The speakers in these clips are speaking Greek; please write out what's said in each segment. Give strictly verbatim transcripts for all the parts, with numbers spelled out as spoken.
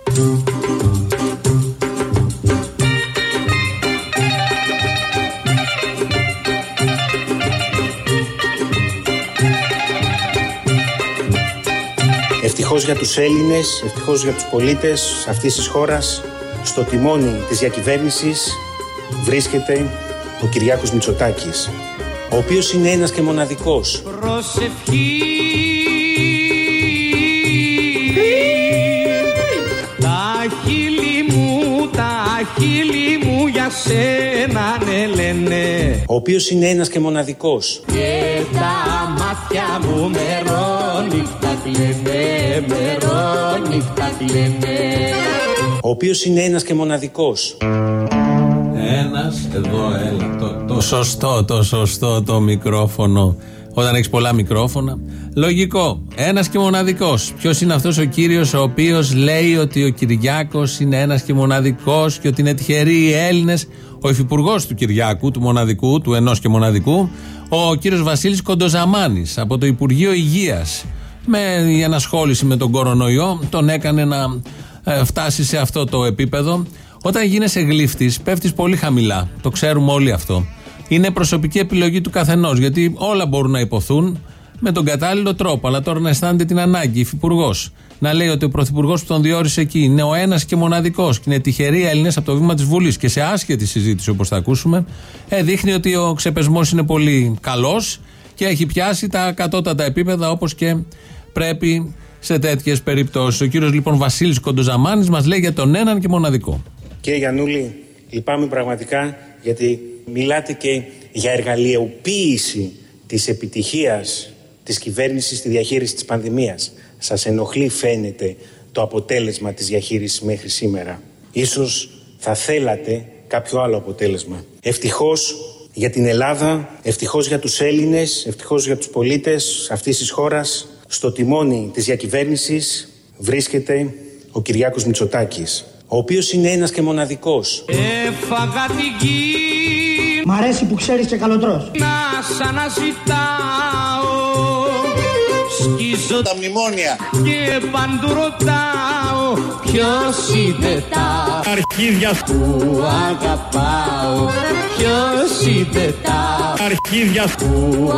Ευτυχώς για τους Έλληνες, ευτυχώς για τους πολίτες αυτής της χώρας, στο τιμόνι της διακυβέρνησης βρίσκεται ο Κυριάκος Μητσοτάκης, ο οποίος είναι ένας και μοναδικός. Προσευχή, τα χείλη μου, τα χείλη μου για σένα ναι λένε. Ο οποίος είναι ένας και μοναδικός. Και τα μάτια μου μερόνυχτα κλαίνε, μερόνυχτα κλαίνε. Ο οποίος είναι ένας και μοναδικός. Ένας, εδώ έλα, το, το σωστό, το σωστό το μικρόφωνο. Όταν έχεις πολλά μικρόφωνα. Λογικό, ένας και μοναδικός. Ποιος είναι αυτός ο κύριος ο οποίος λέει ότι ο Κυριάκος είναι ένας και μοναδικός και ότι είναι τυχεροί οι Έλληνες? Ο υφυπουργός του Κυριάκου, του μοναδικού, του ενός και μοναδικού, ο κύριος Βασίλης Κοντοζαμάνης από το Υπουργείο Υγείας. Με η ενασχόληση με τον κορονοϊό τον έκανε να ε, φτάσει σε αυτό το επίπεδο. Όταν γίνεσαι γλύφτης, πέφτεις πολύ χαμηλά. Το ξέρουμε όλοι αυτό. Είναι προσωπική επιλογή του καθενός, γιατί όλα μπορούν να υποθούν με τον κατάλληλο τρόπο. Αλλά τώρα να αισθάνεται την ανάγκη, υφυπουργός, να λέει ότι ο πρωθυπουργός που τον διόρισε εκεί είναι ο ένας και μοναδικός και είναι τυχεροί Έλληνες από το βήμα της Βουλής και σε άσχετη συζήτηση, όπως θα ακούσουμε, ε, δείχνει ότι ο ξεπεσμός είναι πολύ καλός και έχει πιάσει τα κατώτατα επίπεδα όπως και πρέπει σε τέτοιες περιπτώσεις. Ο κύριος λοιπόν Βασίλης Κοντοζαμάνης μας λέει για τον έναν και μοναδικό. Κύριε Γιαννούλη, λυπάμαι πραγματικά γιατί μιλάτε και για εργαλειοποίηση της επιτυχίας της κυβέρνησης στη διαχείριση της πανδημίας. Σας ενοχλεί, φαίνεται, το αποτέλεσμα της διαχείρισης μέχρι σήμερα. Ίσως θα θέλατε κάποιο άλλο αποτέλεσμα. Ευτυχώς για την Ελλάδα, ευτυχώς για τους Έλληνες, ευτυχώς για τους πολίτες αυτής της χώρας, στο τιμόνι της διακυβέρνησης βρίσκεται ο Κυριάκος Μητσοτάκης, ο οποίος είναι ένας και μοναδικός. Έφαγα την γη. Μ' αρέσει που ξέρεις και καλοτρός. Να σ' αναζητάω. Σκίζω τα μνημόνια και παντού ρωτάω ποιος είναι τα αρχίδια που αγαπάω. Ποιος είναι τα αρχίδια που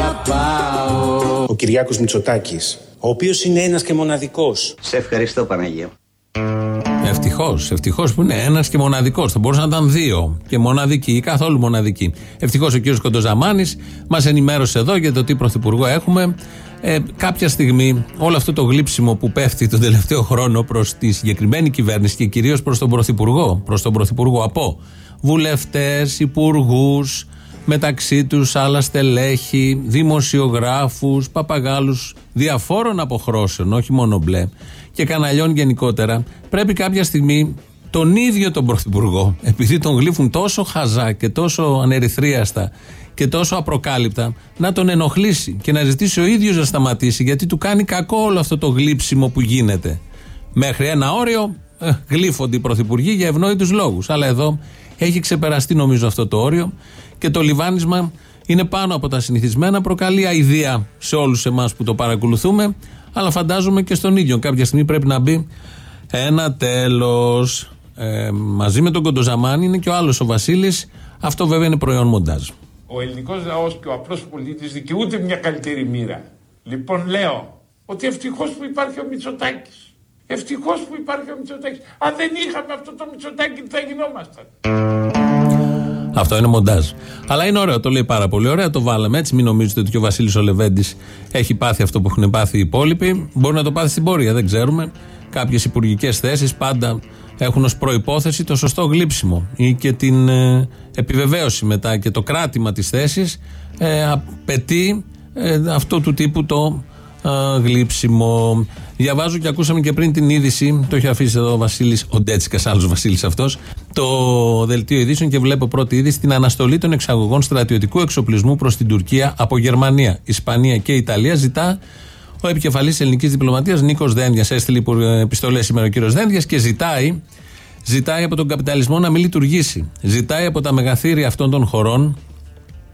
αγαπάω. Ο Κυριάκος Μητσοτάκης, ο οποίος είναι ένας και μοναδικός. Σε ευχαριστώ, Παναγία. Ευτυχώς, ευτυχώς που είναι ένας και μοναδικός. Θα μπορούσαν να ήταν δύο και μοναδικοί ή καθόλου μοναδικοί. Ευτυχώς ο κύριος Κοντοζαμάνης μας ενημέρωσε εδώ για το τι πρωθυπουργό έχουμε. Ε, κάποια στιγμή όλο αυτό το γλύψιμο που πέφτει τον τελευταίο χρόνο προς τη συγκεκριμένη κυβέρνηση και κυρίως προς τον πρωθυπουργό, προς τον πρωθυπουργό από βουλευτές, υπουργούς, μεταξύ τους άλλα στελέχη, δημοσιογράφους, παπαγάλους διαφόρων αποχρώσεων, όχι μόνο μπλε, και καναλιών γενικότερα, πρέπει κάποια στιγμή τον ίδιο τον πρωθυπουργό, επειδή τον γλύφουν τόσο χαζά και τόσο ανερυθρίαστα και τόσο απροκάλυπτα, να τον ενοχλήσει και να ζητήσει ο ίδιος να σταματήσει, γιατί του κάνει κακό όλο αυτό το γλύψιμο που γίνεται. Μέχρι ένα όριο ε, γλύφονται οι πρωθυπουργοί για ευνόητους λόγους, αλλά εδώ έχει ξεπεραστεί νομίζω αυτό το όριο και το λιβάνισμα είναι πάνω από τα συνηθισμένα, προκαλεί αηδία σε όλους εμάς που το παρακολουθούμε, αλλά φαντάζομαι και στον ίδιο κάποια στιγμή πρέπει να μπει ένα τέλος. Ε, μαζί με τον Κοντοζαμάνη είναι και ο άλλος ο Βασίλης. Αυτό βέβαια είναι προϊόν μοντάζ. Ο ελληνικός λαός και ο απλός πολίτης δικαιούται μια καλύτερη μοίρα. Λοιπόν λέω ότι ευτυχώς που υπάρχει ο Μητσοτάκης. Ευτυχώς που υπάρχει ο Μητσοτάκης. Αν δεν είχαμε αυτό το Μητσοτάκη, τι θα γινόμασταν? Αυτό είναι μοντάζ. Αλλά είναι ωραίο, το λέει πάρα πολύ ωραία. Το βάλαμε έτσι. Μην νομίζετε ότι και ο Βασίλης ο Λεβέντης έχει πάθει αυτό που έχουν πάθει οι υπόλοιποι. Μπορεί να το πάθει στην πορεία, δεν ξέρουμε. Κάποιες υπουργικές θέσεις πάντα έχουν ως προϋπόθεση το σωστό γλύψιμο ή και την ε, επιβεβαίωση μετά και το κράτημα της θέσης ε, απαιτεί ε, αυτό του τύπου το ε, γλύψιμο. Διαβάζω και ακούσαμε και πριν την είδηση, το έχει αφήσει εδώ ο Βασίλης, ο Ντέτσικας, άλλος Βασίλης αυτός, το δελτίο ειδήσεων και βλέπω πρώτη είδηση, την αναστολή των εξαγωγών στρατιωτικού εξοπλισμού προς την Τουρκία από Γερμανία, Ισπανία και Ιταλία. Ζητά ο επικεφαλής ελληνικής διπλωματίας Νίκος Δένδιας, έστειλε επιστολές σήμερα ο κύριος Δένδιας και ζητάει, ζητάει από τον καπιταλισμό να μην λειτουργήσει. Ζητάει από τα μεγαθύρια αυτών των χωρών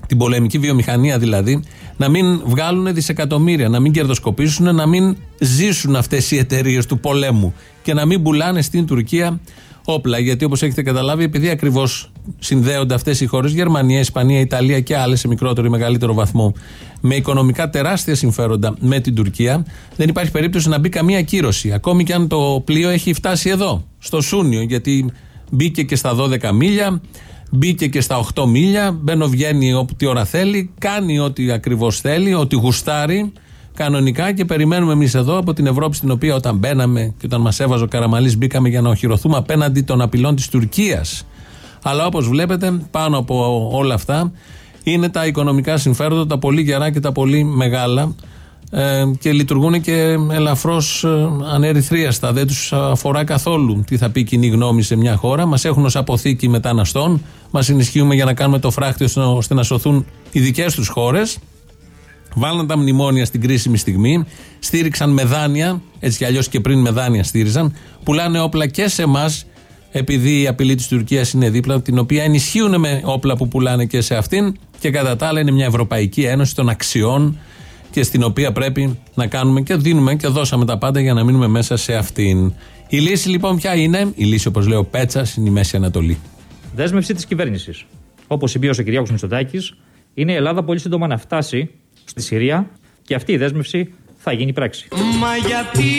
την πολεμική βιομηχανία δηλαδή, να μην βγάλουν δισεκατομμύρια, να μην κερδοσκοπήσουν, να μην ζήσουν αυτές οι εταιρείες του πολέμου και να μην πουλάνε στην Τουρκία όπλα. Γιατί όπως έχετε καταλάβει, επειδή ακριβώς συνδέονται αυτές οι χώρες, Γερμανία, Ισπανία, Ιταλία και άλλες σε μικρότερο ή μεγαλύτερο βαθμό, με οικονομικά τεράστια συμφέροντα με την Τουρκία, δεν υπάρχει περίπτωση να μπει καμία κύρωση. Ακόμη και αν το πλοίο έχει φτάσει εδώ, στο Σούνιο, γιατί μπήκε και στα δώδεκα μίλια, μπήκε και στα οκτώ μίλια, μπαίνω-βγαίνει ό,τι ώρα θέλει, κάνει ό,τι ακριβώς θέλει, ό,τι γουστάρει κανονικά και περιμένουμε εμείς εδώ από την Ευρώπη, στην οποία όταν μπαίναμε και όταν μας έβαζε ο Καραμανλής μπήκαμε για να οχυρωθούμε απέναντι των απειλών της Τουρκίας. Αλλά όπως βλέπετε, πάνω από όλα αυτά είναι τα οικονομικά συμφέροντα, τα πολύ γερά και τα πολύ μεγάλα, ε, και λειτουργούν και ελαφρώς ε, ανερυθρίαστα. Δεν τους αφορά καθόλου τι θα πει η κοινή γνώμη σε μια χώρα. Μας έχουν ως αποθήκη μεταναστών, μας ενισχύουμε για να κάνουμε το φράχτιο ώστε να σωθούν οι δικές τους χώρες. Βάλαν τα μνημόνια στην κρίσιμη στιγμή, στήριξαν με δάνεια, έτσι κι αλλιώς και πριν με δάνεια στήριζαν, πουλάνε όπλα και σε εμάς, επειδή η απειλή της Τουρκίας είναι δίπλα, την οποία ενισχύουν με όπλα που πουλάνε και σε αυτήν, και κατά τα άλλα είναι μια Ευρωπαϊκή Ένωση των αξιών και στην οποία πρέπει να κάνουμε και δίνουμε και δώσαμε τα πάντα για να μείνουμε μέσα σε αυτήν. Η λύση λοιπόν ποια είναι? Η λύση, όπως λέει ο Πέτσας, είναι η Μέση Ανατολή. Δέσμευση της κυβέρνησης. Όπως συμπίωσε ο Κυριάκος Μητσοτάκης, είναι η Ελλάδα πολύ σύντομα να φτάσει στη Συρία και αυτή η δέσμευση θα γίνει πράξη. Μα γιατί,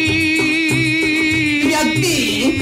γιατί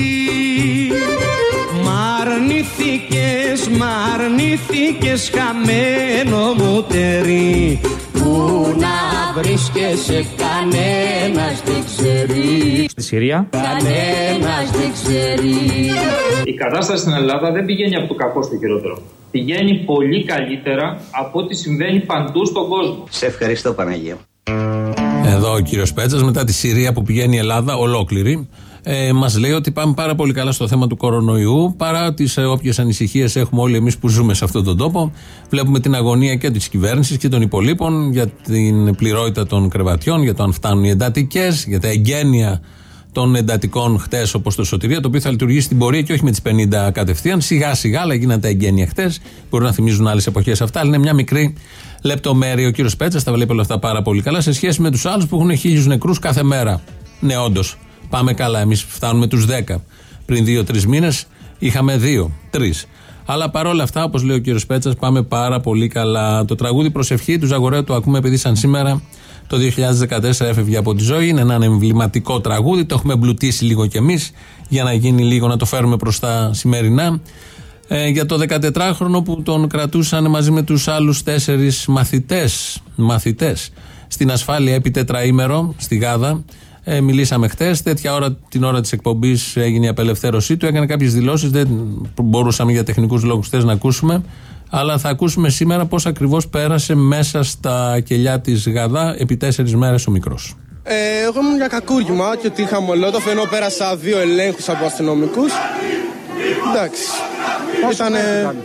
μ' αρνηθήκες, μ' αρνηθήκες χαμένο μου τερί, που να βρίσκεσαι κανένας δεν ξέρει. Στη Συρία κανένας δεν ξέρει. Η κατάσταση στην Ελλάδα δεν πηγαίνει από το κακό στο χειρότερο. Πηγαίνει πολύ καλύτερα από ό,τι συμβαίνει παντού στον κόσμο. Σε ευχαριστώ, Παναγία. Εδώ ο κύριος Πέτσας, μετά τη Συρία που πηγαίνει η Ελλάδα ολόκληρη, ε, μας λέει ότι πάμε πάρα πολύ καλά στο θέμα του κορονοϊού, παρά τις ε, όποιες ανησυχίες έχουμε όλοι εμείς που ζούμε σε αυτόν τον τόπο. Βλέπουμε την αγωνία και της κυβέρνησης και των υπολείπων για την πληρότητα των κρεβατιών, για το αν φτάνουν οι εντατικές, για τα εγγένεια των εντατικών χτες, όπως το Σωτηρία, το οποίο θα λειτουργήσει στην πορεία και όχι με τις πενήντα κατευθείαν. Σιγά σιγά, αλλά γίνανε τα εγγένεια χτες. Μπορεί να θυμίζουν άλλες εποχές αυτά, αλλά είναι μια μικρή λεπτομέρεια. Ο κύριος Πέτσας τα βλέπει όλα αυτά πάρα πολύ καλά σε σχέση με τους άλλους που έχουν χίλιους νεκρούς κάθε μέρα. Ναι, όντως, πάμε καλά. Εμείς φτάνουμε τους δέκα. Πριν δύο-τρεις μήνες είχαμε δύο, τρεις. Αλλά παρόλα αυτά, όπως λέει ο κύριος Πέτσας, πάμε πάρα πολύ καλά. Το τραγούδι Προσευχή του Ζαγοραίου το ακούμε επειδή σαν σήμερα το δύο χιλιάδες δεκατέσσερα έφευγε από τη ζωή. Είναι ένα εμβληματικό τραγούδι. Το έχουμε εμπλουτίσει λίγο κι εμείς για να γίνει λίγο, να το φέρουμε προς τα σημερινά. Ε, για το δεκατετράχρονο που τον κρατούσαν μαζί με τους άλλους τέσσερις μαθητές, μαθητές στην ασφάλεια επί τετραήμερο στη Γάδα. Ε, μιλήσαμε χτες, τέτοια ώρα, την ώρα της εκπομπής έγινε η απελευθέρωσή του. Έκανε κάποιες δηλώσεις, δεν μπορούσαμε για τεχνικούς λόγους χτες να ακούσουμε. Αλλά θα ακούσουμε σήμερα πώς ακριβώς πέρασε μέσα στα κελιά της Γαδά επί τέσσερις μέρες ο μικρός. Ε, εγώ ήμουν για κακούργημα και ότι είχα μολότοφ, ενώ πέρασα δύο ελέγχους από αστυνομικούς. Εντάξει. Ήτανε...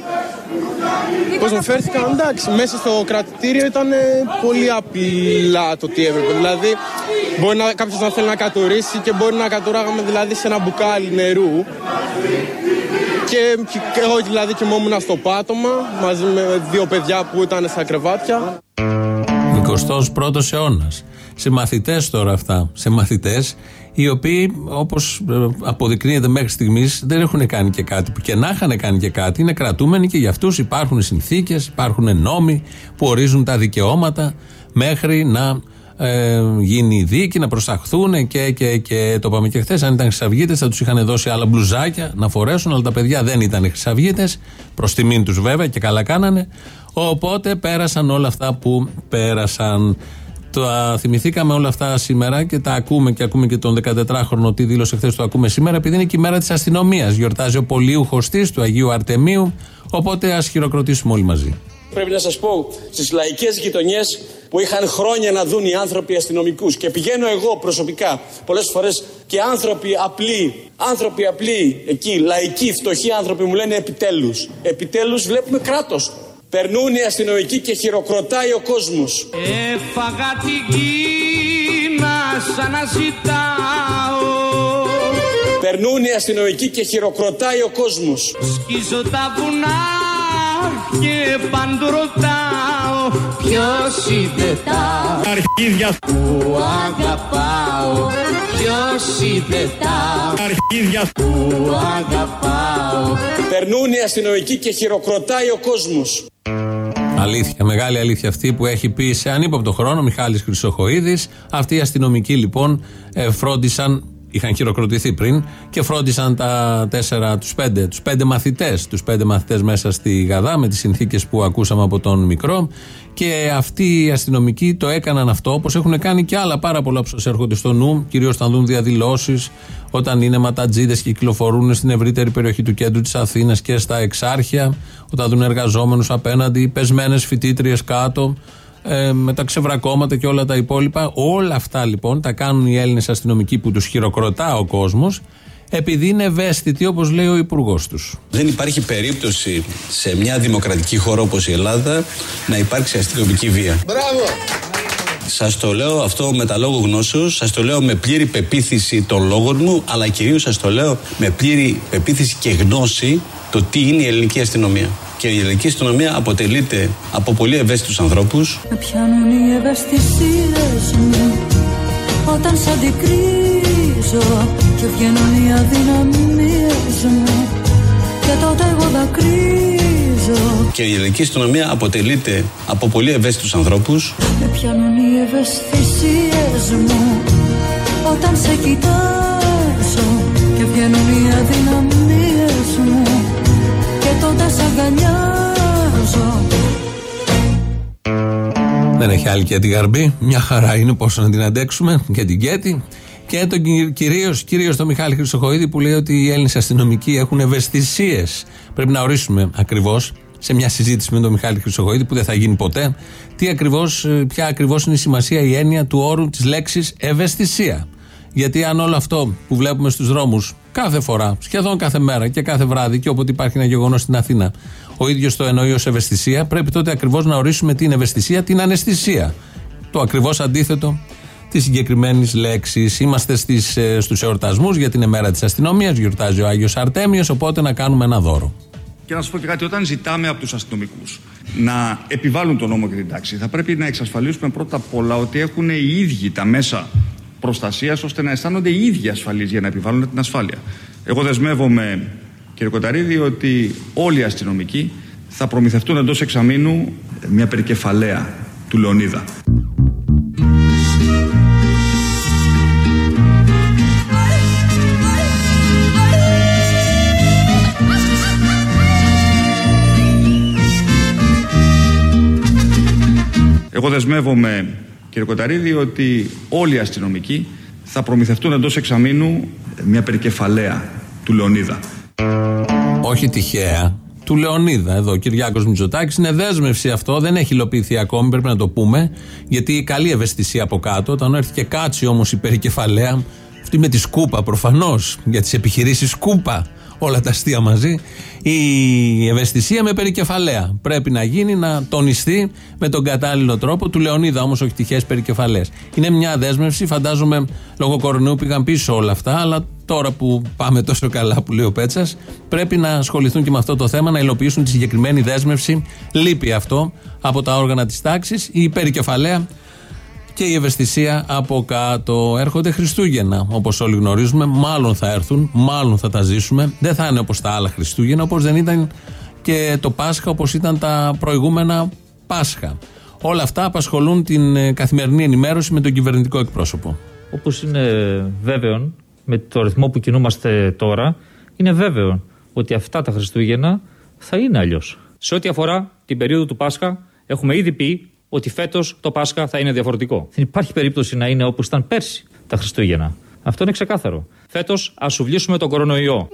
Πώς μου φέρθηκαν, εντάξει, μέσα στο κρατητήριο ήταν πολύ απλά το τι έπρεπε. Δηλαδή, μπορεί να, κάποιος να θέλει να κατουρίσει και μπορεί να κατουράγαμε δηλαδή σε ένα μπουκάλι νερού. Και, και εγώ δηλαδή κοιμόμουν στο πάτωμα μαζί με δύο παιδιά που ήταν στα κρεβάτια. εικοστός πρώτος αιώνας. Σε μαθητές τώρα αυτά, σε μαθητές οι οποίοι, όπως αποδεικνύεται μέχρι στιγμής, δεν έχουν κάνει και κάτι. Που και να είχαν κάνει και κάτι, είναι κρατούμενοι και για αυτούς υπάρχουν συνθήκες, υπάρχουν νόμοι που ορίζουν τα δικαιώματα μέχρι να ε, γίνει η δίκη, να προσαχθούν και, και, και το είπαμε και χθες. Αν ήταν χρυσαυγίτες θα τους είχαν δώσει άλλα μπλουζάκια να φορέσουν, αλλά τα παιδιά δεν ήταν χρυσαυγίτες, προς τιμήν τους βέβαια και καλά κάνανε. Οπότε πέρασαν όλα αυτά που πέρασαν. Το θυμηθήκαμε όλα αυτά σήμερα και τα ακούμε και ακούμε και τον δεκατετράχρονο τι δήλωσε χθες, το ακούμε σήμερα επειδή είναι και η μέρα της αστυνομίας. Γιορτάζει ο πολίουχος της του Αγίου Αρτεμίου, οπότε ας χειροκροτήσουμε όλοι μαζί. Πρέπει να σας πω, στις λαϊκές γειτονιές που είχαν χρόνια να δουν οι άνθρωποι αστυνομικούς και πηγαίνω εγώ προσωπικά πολλές φορές και άνθρωποι απλοί, άνθρωποι απλοί εκεί, λαϊκοί, φτωχοί άνθρωποι μου λένε επιτέλους, επιτέλους βλέπουμε κράτος. Περνούν οι αστυνομικοί και χειροκροτάει ο κόσμος. Έφαγα την Κίνα σαν να ζητάω. Περνούν οι αστυνομικοί και χειροκροτάει ο κόσμος. Σκίζω τα βουνά αχ, και παντού ρωτάω ποιος είπε τα αρχίδια που αγαπάω. Ποιος είπε τα αρχίδια που αγαπάω. Περνούν οι αστυνομικοί και χειροκροτάει ο κόσμος. Αλήθεια, μεγάλη αλήθεια αυτή που έχει πει σε ανύποπτο χρόνο Μιχάλης Χρυσοχοΐδης. Αυτοί οι αστυνομικοί λοιπόν φρόντισαν, είχαν χειροκροτηθεί πριν και φρόντισαν τα τέσσερα, τους πέντε, τους πέντε μαθητές, τους πέντε μαθητές μέσα στη Γαδά με τις συνθήκες που ακούσαμε από τον μικρό. Και αυτοί οι αστυνομικοί το έκαναν αυτό, όπως έχουν κάνει και άλλα πάρα πολλά που σας έρχονται στο νου, κυρίως όταν δουν διαδηλώσεις, όταν είναι ματατζίδες και κυκλοφορούν στην ευρύτερη περιοχή του κέντρου της Αθήνας και στα Εξάρχεια, όταν δουν εργαζόμενους απέναντι, πεσμένες φοιτήτριες κάτω, ε, με τα ξεβρακώματα και όλα τα υπόλοιπα. Όλα αυτά λοιπόν τα κάνουν οι Έλληνες αστυνομικοί που τους χειροκροτά ο κόσμος, επειδή είναι ευαίσθητοι, όπως λέει ο υπουργός τους. Δεν υπάρχει περίπτωση σε μια δημοκρατική χώρα όπως η Ελλάδα να υπάρξει αστυνομική βία. Μπράβο! Σας το λέω αυτό με τα λόγω γνώσεως, σας το λέω με πλήρη πεποίθηση των λόγων μου, αλλά κυρίως σας το λέω με πλήρη πεποίθηση και γνώση το τι είναι η ελληνική αστυνομία. Και η ελληνική αστυνομία αποτελείται από πολύ ευαίσθητους ανθρώπους. Με πιάνουν οι ευαισθησίες μου όταν σ' αντικρίζω και βγαίνουν οι αδυναμίες μου και τότε εγώ δακρύζω. Και η ελληνική αστυνομία αποτελείται από πολύ ευαίσθητους ανθρώπους. Με πιάνουν οι ευαισθησίες μου όταν σε κοιτάζω και βγαίνουν οι αδυναμίες μου και τότε σ' αγκαλιάζω. Δεν έχει άλλη και τη γαρμπή, μια χαρά είναι, πόσο να την αντέξουμε και την Κέτη. Και τον κυρίως, κυρίως τον Μιχάλη Χρυσοχοΐδη που λέει ότι οι Έλληνες αστυνομικοί έχουν ευαισθησίες. Πρέπει να ορίσουμε ακριβώς σε μια συζήτηση με τον Μιχάλη Χρυσοχοΐδη που δεν θα γίνει ποτέ, τι ακριβώς, ποια ακριβώς είναι η σημασία, η έννοια του όρου της λέξης ευαισθησία. Γιατί αν όλο αυτό που βλέπουμε στους δρόμους κάθε φορά, σχεδόν κάθε μέρα και κάθε βράδυ και όποτε υπάρχει ένα γεγονός στην Αθήνα, ο ίδιος το εννοεί ως ευαισθησία, πρέπει τότε ακριβώς να ορίσουμε την ευαισθησία, την αναισθησία. Το ακριβώς αντίθετο της συγκεκριμένης λέξης. Είμαστε στις, στους εορτασμούς για την ημέρα της αστυνομίας, γιορτάζει ο Άγιος Αρτέμιος, οπότε να κάνουμε ένα δώρο. Και να σας πω και κάτι, όταν ζητάμε από τους αστυνομικούς να επιβάλλουν τον νόμο και την τάξη, θα πρέπει να εξασφαλίσουμε πρώτα απ' όλα ότι έχουν οι ίδιοι τα μέσα προστασίας ώστε να αισθάνονται οι ίδιοι ασφαλείς για να επιβάλλουν την ασφάλεια. Εγώ δεσμεύομαι, κύριε Κοταρίδη, ότι όλοι οι αστυνομικοί θα προμηθευτούν εντός εξαμήνου μια περικεφαλαία του Λεωνίδα. Εγώ δεσμεύομαι, κύριε Κοταρίδη, ότι όλοι οι αστυνομικοί θα προμηθευτούν εντός εξαμήνου μια περικεφαλαία του Λεωνίδα. Όχι τυχαία. Του Λεωνίδα, εδώ ο Κυριάκος Μητσοτάκης, είναι δέσμευση αυτό, δεν έχει υλοποιηθεί ακόμη, πρέπει να το πούμε, γιατί καλή ευαισθησία από κάτω, όταν έρθει και κάτσει όμως η περικεφαλαία, αυτή με τη σκούπα προφανώς, για τις επιχειρήσεις σκούπα, όλα τα αστεία μαζί, η ευαισθησία με περικεφαλαία πρέπει να γίνει, να τονιστεί με τον κατάλληλο τρόπο. Του Λεωνίδα όμως, όχι τυχαίες περικεφαλαίες. Είναι μια δέσμευση, φαντάζομαι λόγω κορονοϊού πήγαν πίσω όλα αυτά, αλλά τώρα που πάμε τόσο καλά που λέει ο Πέτσας, πρέπει να ασχοληθούν και με αυτό το θέμα, να υλοποιήσουν τη συγκεκριμένη δέσμευση. Λείπει αυτό από τα όργανα της τάξης, η περικεφαλαία και η ευαισθησία από κάτω. Έρχονται Χριστούγεννα, όπως όλοι γνωρίζουμε, μάλλον θα έρθουν, μάλλον θα τα ζήσουμε. Δεν θα είναι όπως τα άλλα Χριστούγεννα, όπως δεν ήταν και το Πάσχα, όπως ήταν τα προηγούμενα Πάσχα. Όλα αυτά απασχολούν την καθημερινή ενημέρωση με τον κυβερνητικό εκπρόσωπο. Όπως είναι βέβαιο, με το ρυθμό που κινούμαστε τώρα, είναι βέβαιο ότι αυτά τα Χριστούγεννα θα είναι αλλιώς. Σε ό,τι αφορά την περίοδο του Πάσχα, έχουμε ήδη πει ότι φέτος το Πάσχα θα είναι διαφορετικό. Δεν υπάρχει περίπτωση να είναι όπως ήταν πέρσι τα Χριστούγεννα. Αυτό είναι ξεκάθαρο. Φέτος ας σουβλήσουμε τον κορονοϊό.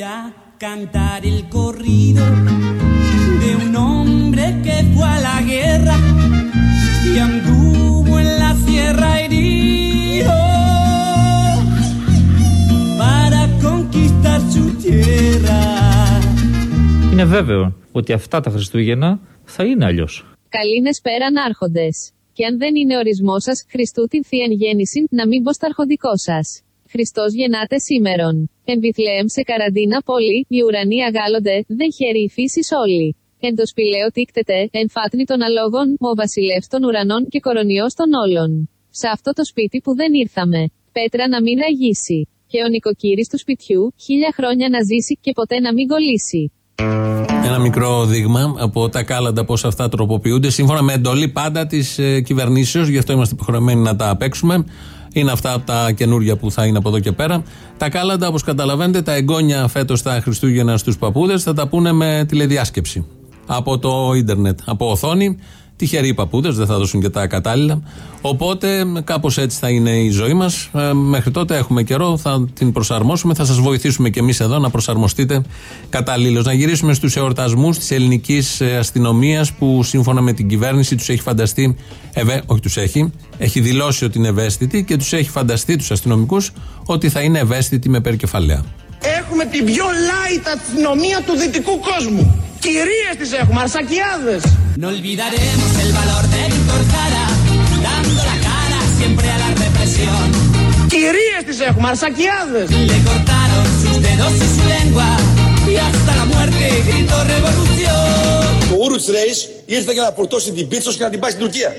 Είναι βέβαιο ότι αυτά τα Χριστούγεννα θα είναι αλλιώς. Καλήνες πέραν άρχοντες. Και αν δεν είναι ορισμό σας, Χριστού την θείαν γέννηση, να μην πω στα αρχοντικό σας. Χριστός γεννάται σήμερον. Εν Βιθλεέμ σε καραντίνα πόλη, οι ουρανοί αγάλλονται, δεν χαίρει η φύσης όλη. Εν το σπηλαίο τίκτεται, εν φάτνη των αλόγων, ο βασιλεύς των ουρανών και κορονιός των όλων. Σε αυτό το σπίτι που δεν ήρθαμε, πέτρα να μην ραγίσει. Και ο νοικοκύρης του σπιτιού, χίλια χρόνια να ζήσει και ποτέ να μην κολλήσει. Ένα μικρό δείγμα από τα κάλαντα πώς αυτά τροποποιούνται σύμφωνα με εντολή πάντα της ε, κυβερνήσεως, γι' αυτό είμαστε υποχρεωμένοι να τα παίξουμε. Είναι αυτά τα καινούργια που θα είναι από εδώ και πέρα. Τα κάλαντα, όπως καταλαβαίνετε, τα εγγόνια φέτος τα Χριστούγεννα στους παππούδες θα τα πούνε με τηλεδιάσκεψη. Από το ίντερνετ, από οθόνη. Τυχεροί οι παππούδες, δεν θα δώσουν και τα κατάλληλα. Οπότε κάπως έτσι θα είναι η ζωή μας. Ε, μέχρι τότε έχουμε καιρό, θα την προσαρμόσουμε. Θα σας βοηθήσουμε και εμείς εδώ να προσαρμοστείτε καταλήλως. Να γυρίσουμε στους εορτασμούς της ελληνικής αστυνομίας που σύμφωνα με την κυβέρνηση τους έχει φανταστεί, ευε, όχι τους έχει, έχει δηλώσει ότι είναι ευαίσθητοι και τους έχει φανταστεί τους αστυνομικούς ότι θα είναι ευαίσθητοι με περκεφαλαία. Έχουμε την πιο light αστυνομία του δυτικού κόσμου. Κυρίες τις έχουμε, αρσακιάδες. No olvidaremos el valor de Víctor Jara, dando la cara siempre a la represión. Κυρίες τις έχουμε, αρσακιάδες. Le cortaron sus dedos y su lengua y hasta la muerte gritó revolución. Το Ούρουιτς Ρέις ήρθε για να φορτώσει την πίτσος και να την πάει στην Τουρκία.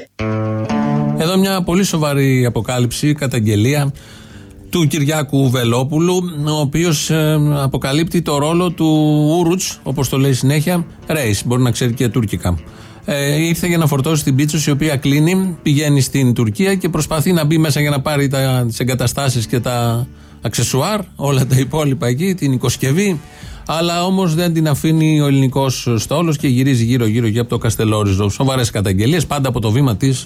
Εδώ μια πολύ σοβαρή αποκάλυψη, καταγγελία του Κυριάκου Βελόπουλου, ο οποίος ε, αποκαλύπτει το ρόλο του Ούρουιτς, όπως το λέει συνέχεια, Ρέις, μπορεί να ξέρει και τουρκικά. Ε, ήρθε για να φορτώσει την πίτσος η οποία κλείνει, πηγαίνει στην Τουρκία και προσπαθεί να μπει μέσα για να πάρει τα, τις εγκαταστάσεις και τα αξεσουάρ, όλα τα υπόλοιπα εκεί, την οικοσκευή, αλλά όμως δεν την αφήνει ο ελληνικός στόλος και γυρίζει γύρω-γύρω και από το Καστελόριζο. Σοβαρές καταγγελίες, πάντα από το βήμα της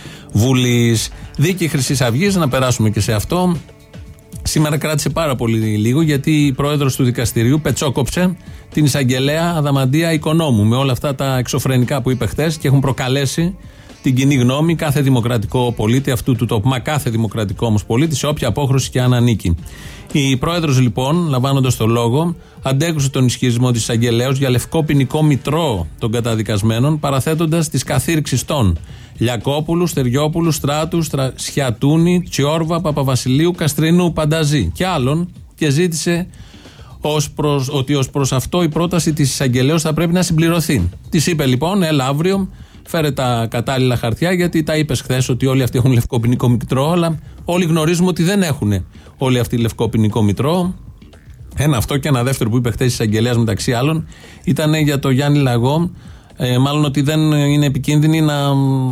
Βουλής. Δίκη Χρυσής Αυγής, να περάσουμε και σε αυτό. Σήμερα κράτησε πάρα πολύ λίγο γιατί η πρόεδρος του δικαστηρίου πετσόκοψε την εισαγγελέα Αδαμαντία Οικονόμου με όλα αυτά τα εξωφρενικά που είπε χτες και έχουν προκαλέσει την κοινή γνώμη κάθε δημοκρατικό πολίτη αυτού του τόπου. Μα κάθε δημοκρατικό όμως πολίτη σε όποια απόχρωση και αν ανήκει. Η πρόεδρος λοιπόν, λαμβάνοντας το λόγο, αντέκρουσε τον ισχυρισμό της εισαγγελέως για λευκό ποινικό μητρό των καταδικασμένων, παραθέτοντας τις καθήρξεις των Λιακόπουλου, Στεριόπουλου, Στράτου, Στρα... Σιατούνη, Τσιόρβα, Παπαβασιλείου, Καστρινού, Πανταζή και άλλων και ζήτησε ως προς, ότι ως προς αυτό η πρόταση της εισαγγελέως θα πρέπει να συμπληρωθεί. Της είπε λοιπόν, έλα αύριο, φέρε τα κατάλληλα χαρτιά, γιατί τα είπες χθες ότι όλοι αυτοί έχουν λευκό ποινικό μητρό, αλλά όλοι γνωρίζουμε ότι δεν έχουν όλοι αυτοί λευκό ποινικό μητρό. Ένα αυτό και ένα δεύτερο που είπε χθες η εισαγγελέας μεταξύ άλλων ήταν για το Γιάννη Λαγό. Ε, μάλλον ότι δεν είναι επικίνδυνοι να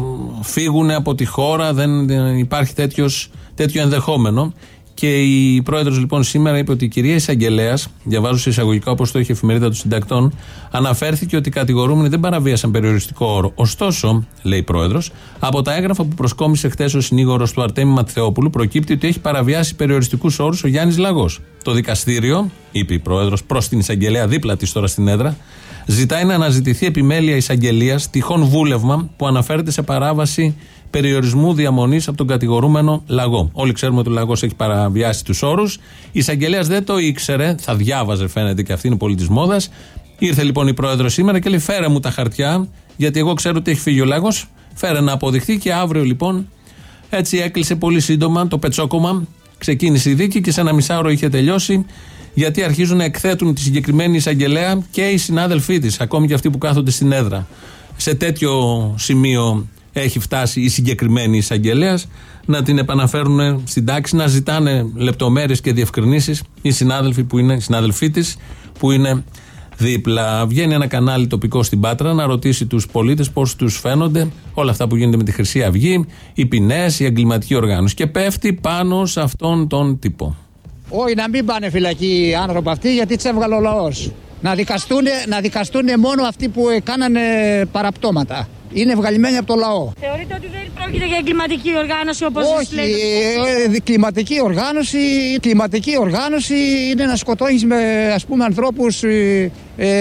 φύγουν από τη χώρα, δεν υπάρχει τέτοιος, τέτοιο ενδεχόμενο. Και η πρόεδρος λοιπόν σήμερα είπε ότι η κυρία εισαγγελέας, διαβάζω σε εισαγωγικά όπως το έχει η εφημερίδα των συντακτών, αναφέρθηκε ότι οι κατηγορούμενοι δεν παραβίασαν περιοριστικό όρο. Ωστόσο, λέει η πρόεδρος, από τα έγγραφα που προσκόμισε χθες ο συνήγορος του Αρτέμι Ματθεόπουλου προκύπτει ότι έχει παραβιάσει περιοριστικούς όρους ο Γιάννης Λαγός. Το δικαστήριο, είπε η πρόεδρος προς την εισαγγελέα δίπλα της τώρα στην έδρα, ζητάει να αναζητηθεί επιμέλεια εισαγγελίας τυχόν βούλευμα που αναφέρεται σε παράβαση περιορισμού διαμονής από τον κατηγορούμενο Λαγό. Όλοι ξέρουμε ότι ο Λαγός έχει παραβιάσει τους όρους. Η εισαγγελέας δεν το ήξερε, θα διάβαζε φαίνεται και αυτή είναι πολύ της μόδας. Ήρθε λοιπόν η πρόεδρος σήμερα και λέει: φέρε μου τα χαρτιά, γιατί εγώ ξέρω ότι έχει φύγει ο Λαγός. Φέρε να αποδειχθεί και αύριο λοιπόν. Έτσι έκλεισε πολύ σύντομα το πετσόκομα. Ξεκίνησε η δίκη και σε ένα μισάωρο είχε τελειώσει. Γιατί αρχίζουν να εκθέτουν τη συγκεκριμένη εισαγγελέα και οι συνάδελφοί της, ακόμη και αυτοί που κάθονται στην έδρα. Σε τέτοιο σημείο έχει φτάσει η συγκεκριμένη εισαγγελέας να την επαναφέρουν στην τάξη, να ζητάνε λεπτομέρειες και διευκρινήσεις οι συνάδελφοι, που είναι, οι συνάδελφοί της που είναι δίπλα. Βγαίνει ένα κανάλι τοπικό στην Πάτρα να ρωτήσει τους πολίτες πώς τους φαίνονται όλα αυτά που γίνεται με τη Χρυσή Αυγή, οι ποινές, η εγκληματική οργάνωση, και πέφτει πάνω σε αυτόν τον τύπο. Όχι, να μην πάνε φυλακοί οι άνθρωποι αυτοί, γιατί τους έβγαλε ο λαός. Να δικαστούν, να δικαστούν μόνο αυτοί που κάνανε παραπτώματα. Είναι βγαλμένοι από το λαό. Θεωρείτε ότι δεν πρόκειται για εγκληματική οργάνωση όπως Όχι, λέτε? Όχι, κλιματική οργάνωση, κλιματική οργάνωση είναι να σκοτώνεις με, ας πούμε, ανθρώπους ε,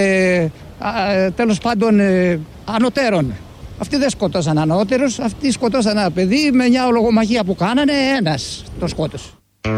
ε, τέλος πάντων ε, ανωτέρων. Αυτοί δεν σκοτώσαν ανώτερους, αυτοί σκοτώσαν ένα παιδί με μια ολογομαχία που κάνανε, ένας το σκότωσε.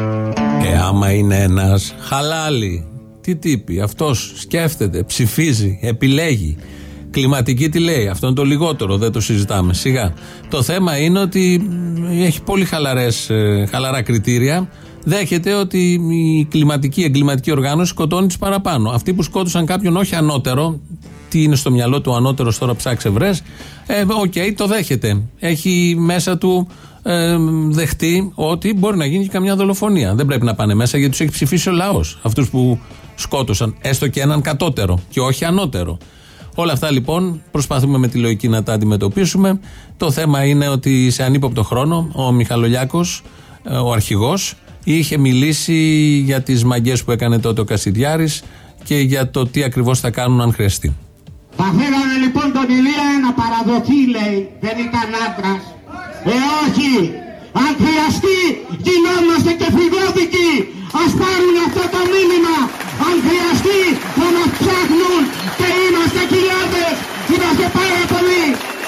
Και άμα είναι ένας χαλάλι, τι τύπη, αυτός σκέφτεται, ψηφίζει, επιλέγει. Κλιματική τι λέει, αυτό είναι το λιγότερο, δεν το συζητάμε σιγά. Το θέμα είναι ότι έχει πολύ χαλαρές, χαλαρά κριτήρια. Δέχεται ότι η κλιματική εγκληματική οργάνωση σκοτώνει τους παραπάνω. Αυτοί που σκότωσαν κάποιον όχι ανώτερο, τι είναι στο μυαλό του ανώτερος τώρα ψάξε βρες. Ε, οκ, okay, το δέχεται. Έχει μέσα του ε, δεχτεί ότι μπορεί να γίνει και καμιά δολοφονία. Δεν πρέπει να πάνε μέσα γιατί τους έχει ψηφίσει ο λαός. Αυτούς που σκότωσαν, έστω και έναν κατώτερο και όχι ανώτερο. Όλα αυτά λοιπόν προσπαθούμε με τη λογική να τα αντιμετωπίσουμε. Το θέμα είναι ότι σε ανύποπτο χρόνο ο Μιχαλολιάκος, ο αρχηγός, είχε μιλήσει για τις μαγκές που έκανε τότε ο Κασιδιάρης και για το τι ακριβώς θα κάνουν αν χρειαστεί. Θα θέλανε λοιπόν τον Ηλία να παραδοθεί, λέει, δεν ήταν άντρας. Ε όχι, αν χρειαστεί γινόμαστε και φυγόδικοι. Ας πάρουν αυτό το μήνυμα. Αν χρειαστεί θα μας ψάχνουν και είμαστε χιλιάδες. Είμαστε πάρα πολλοί.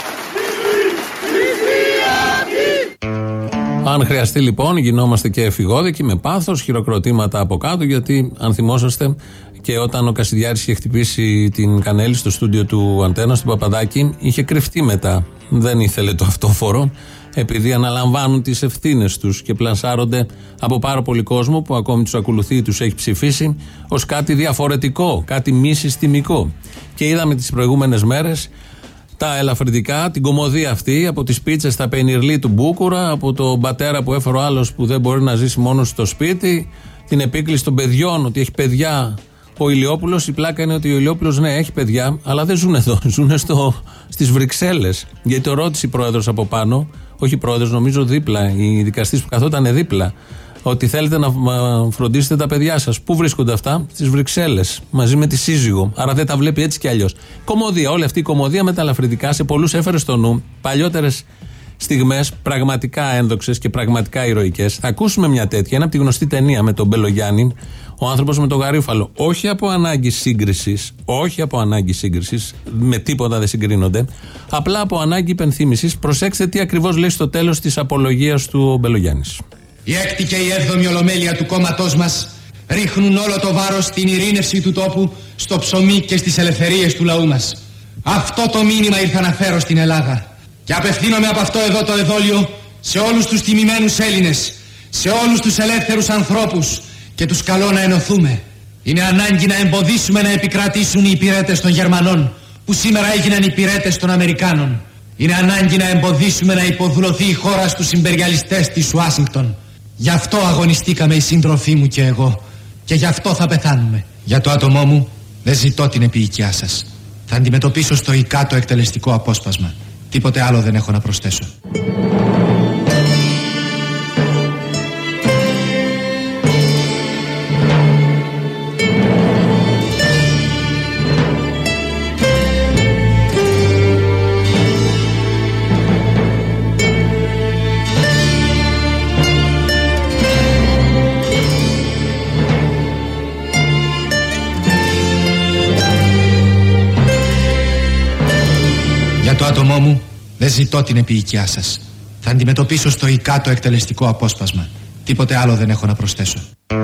Αν χρειαστεί λοιπόν γινόμαστε και εφηγόδικοι με πάθος, χειροκροτήματα από κάτω, γιατί αν θυμόσαστε και όταν ο Κασιδιάρης είχε χτυπήσει την Κανέλη στο στούντιο του Αντένα, του Παπαδάκη, είχε κρυφτεί μετά. Δεν ήθελε το αυτόφορο, επειδή αναλαμβάνουν τις ευθύνες τους και πλανσάρονται από πάρα πολύ κόσμο που ακόμη τους ακολουθεί, τους έχει ψηφίσει ως κάτι διαφορετικό, κάτι μη συστημικό. Και είδαμε τις προηγούμενες μέρες τα ελαφρυντικά, την κωμωδία αυτή, από τις πίτσες στα πενιρλί του Μπούκουρα, από τον πατέρα που έφερε ο άλλος που δεν μπορεί να ζήσει μόνος στο σπίτι, την επίκληση των παιδιών ότι έχει παιδιά ο Ηλιόπουλος. Η πλάκα είναι ότι ο Ηλιόπουλος, ναι, έχει παιδιά, αλλά δεν ζουν εδώ, ζουν στο, στις Βρυξέλλες. Γιατί το ρώτησε η πρόεδρος από πάνω, όχι η πρόεδρος, νομίζω δίπλα, η δικαστής που καθόταν δίπλα, ότι θέλετε να φροντίσετε τα παιδιά σας. Πού βρίσκονται αυτά? Στις Βρυξέλλες, μαζί με τη σύζυγο. Άρα δεν τα βλέπει έτσι κι αλλιώς. Κωμωδία, όλη αυτή η κωμωδία με τα ελαφρυντικά σε πολλούς έφερε στο νου παλιότερες στιγμές πραγματικά ένδοξες και πραγματικά ηρωικές. Θα ακούσουμε μια τέτοια, είναι από τη γνωστή ταινία με τον Μπελογιάννη, ο άνθρωπος με το γαρίφαλο. Όχι από ανάγκη σύγκρισης, όχι από ανάγκη σύγκρισης, με τίποτα δεν συγκρίνονται, απλά από ανάγκη υπενθύμησης. Προσέξτε τι ακριβώς λέει στο τέλος της απολογίας του ο Μπελογιάννης. Η έκτη και η έβδομη ολομέλεια του κόμματός μας ρίχνουν όλο το βάρος στην ειρήνευση του τόπου, στο ψωμί και στις ελευθερίες του λαού μας. Αυτό το μήνυμα ήρθα να φέρω στην Ελλάδα. Και απευθύνομαι από αυτό εδώ το εδόλιο σε όλους τους τιμημένους Έλληνες, σε όλους τους ελεύθερους ανθρώπους και τους καλώ να ενωθούμε. Είναι ανάγκη να εμποδίσουμε να επικρατήσουν οι υπηρέτες των Γερμανών που σήμερα έγιναν υπηρέτες των Αμερικάνων. Είναι ανάγκη να εμποδίσουμε να υποδουλωθεί η χώρα στους ιμπεριαλιστές της Ουάσιγκτον. Γι' αυτό αγωνιστήκαμε οι σύντροφοί μου και εγώ. Και γι' αυτό θα πεθάνουμε. Για το άτομό μου δεν ζητώ την επίοικιά σας. Θα αντιμετωπίσω στοικά το εκτελεστικό απόσπασμα. Τίποτε άλλο δεν έχω να προσθέσω. Το άτομό μου δεν ζητώ την επίοικιά σας. Θα αντιμετωπίσω στοικά το εκτελεστικό απόσπασμα. Τίποτε άλλο δεν έχω να προσθέσω.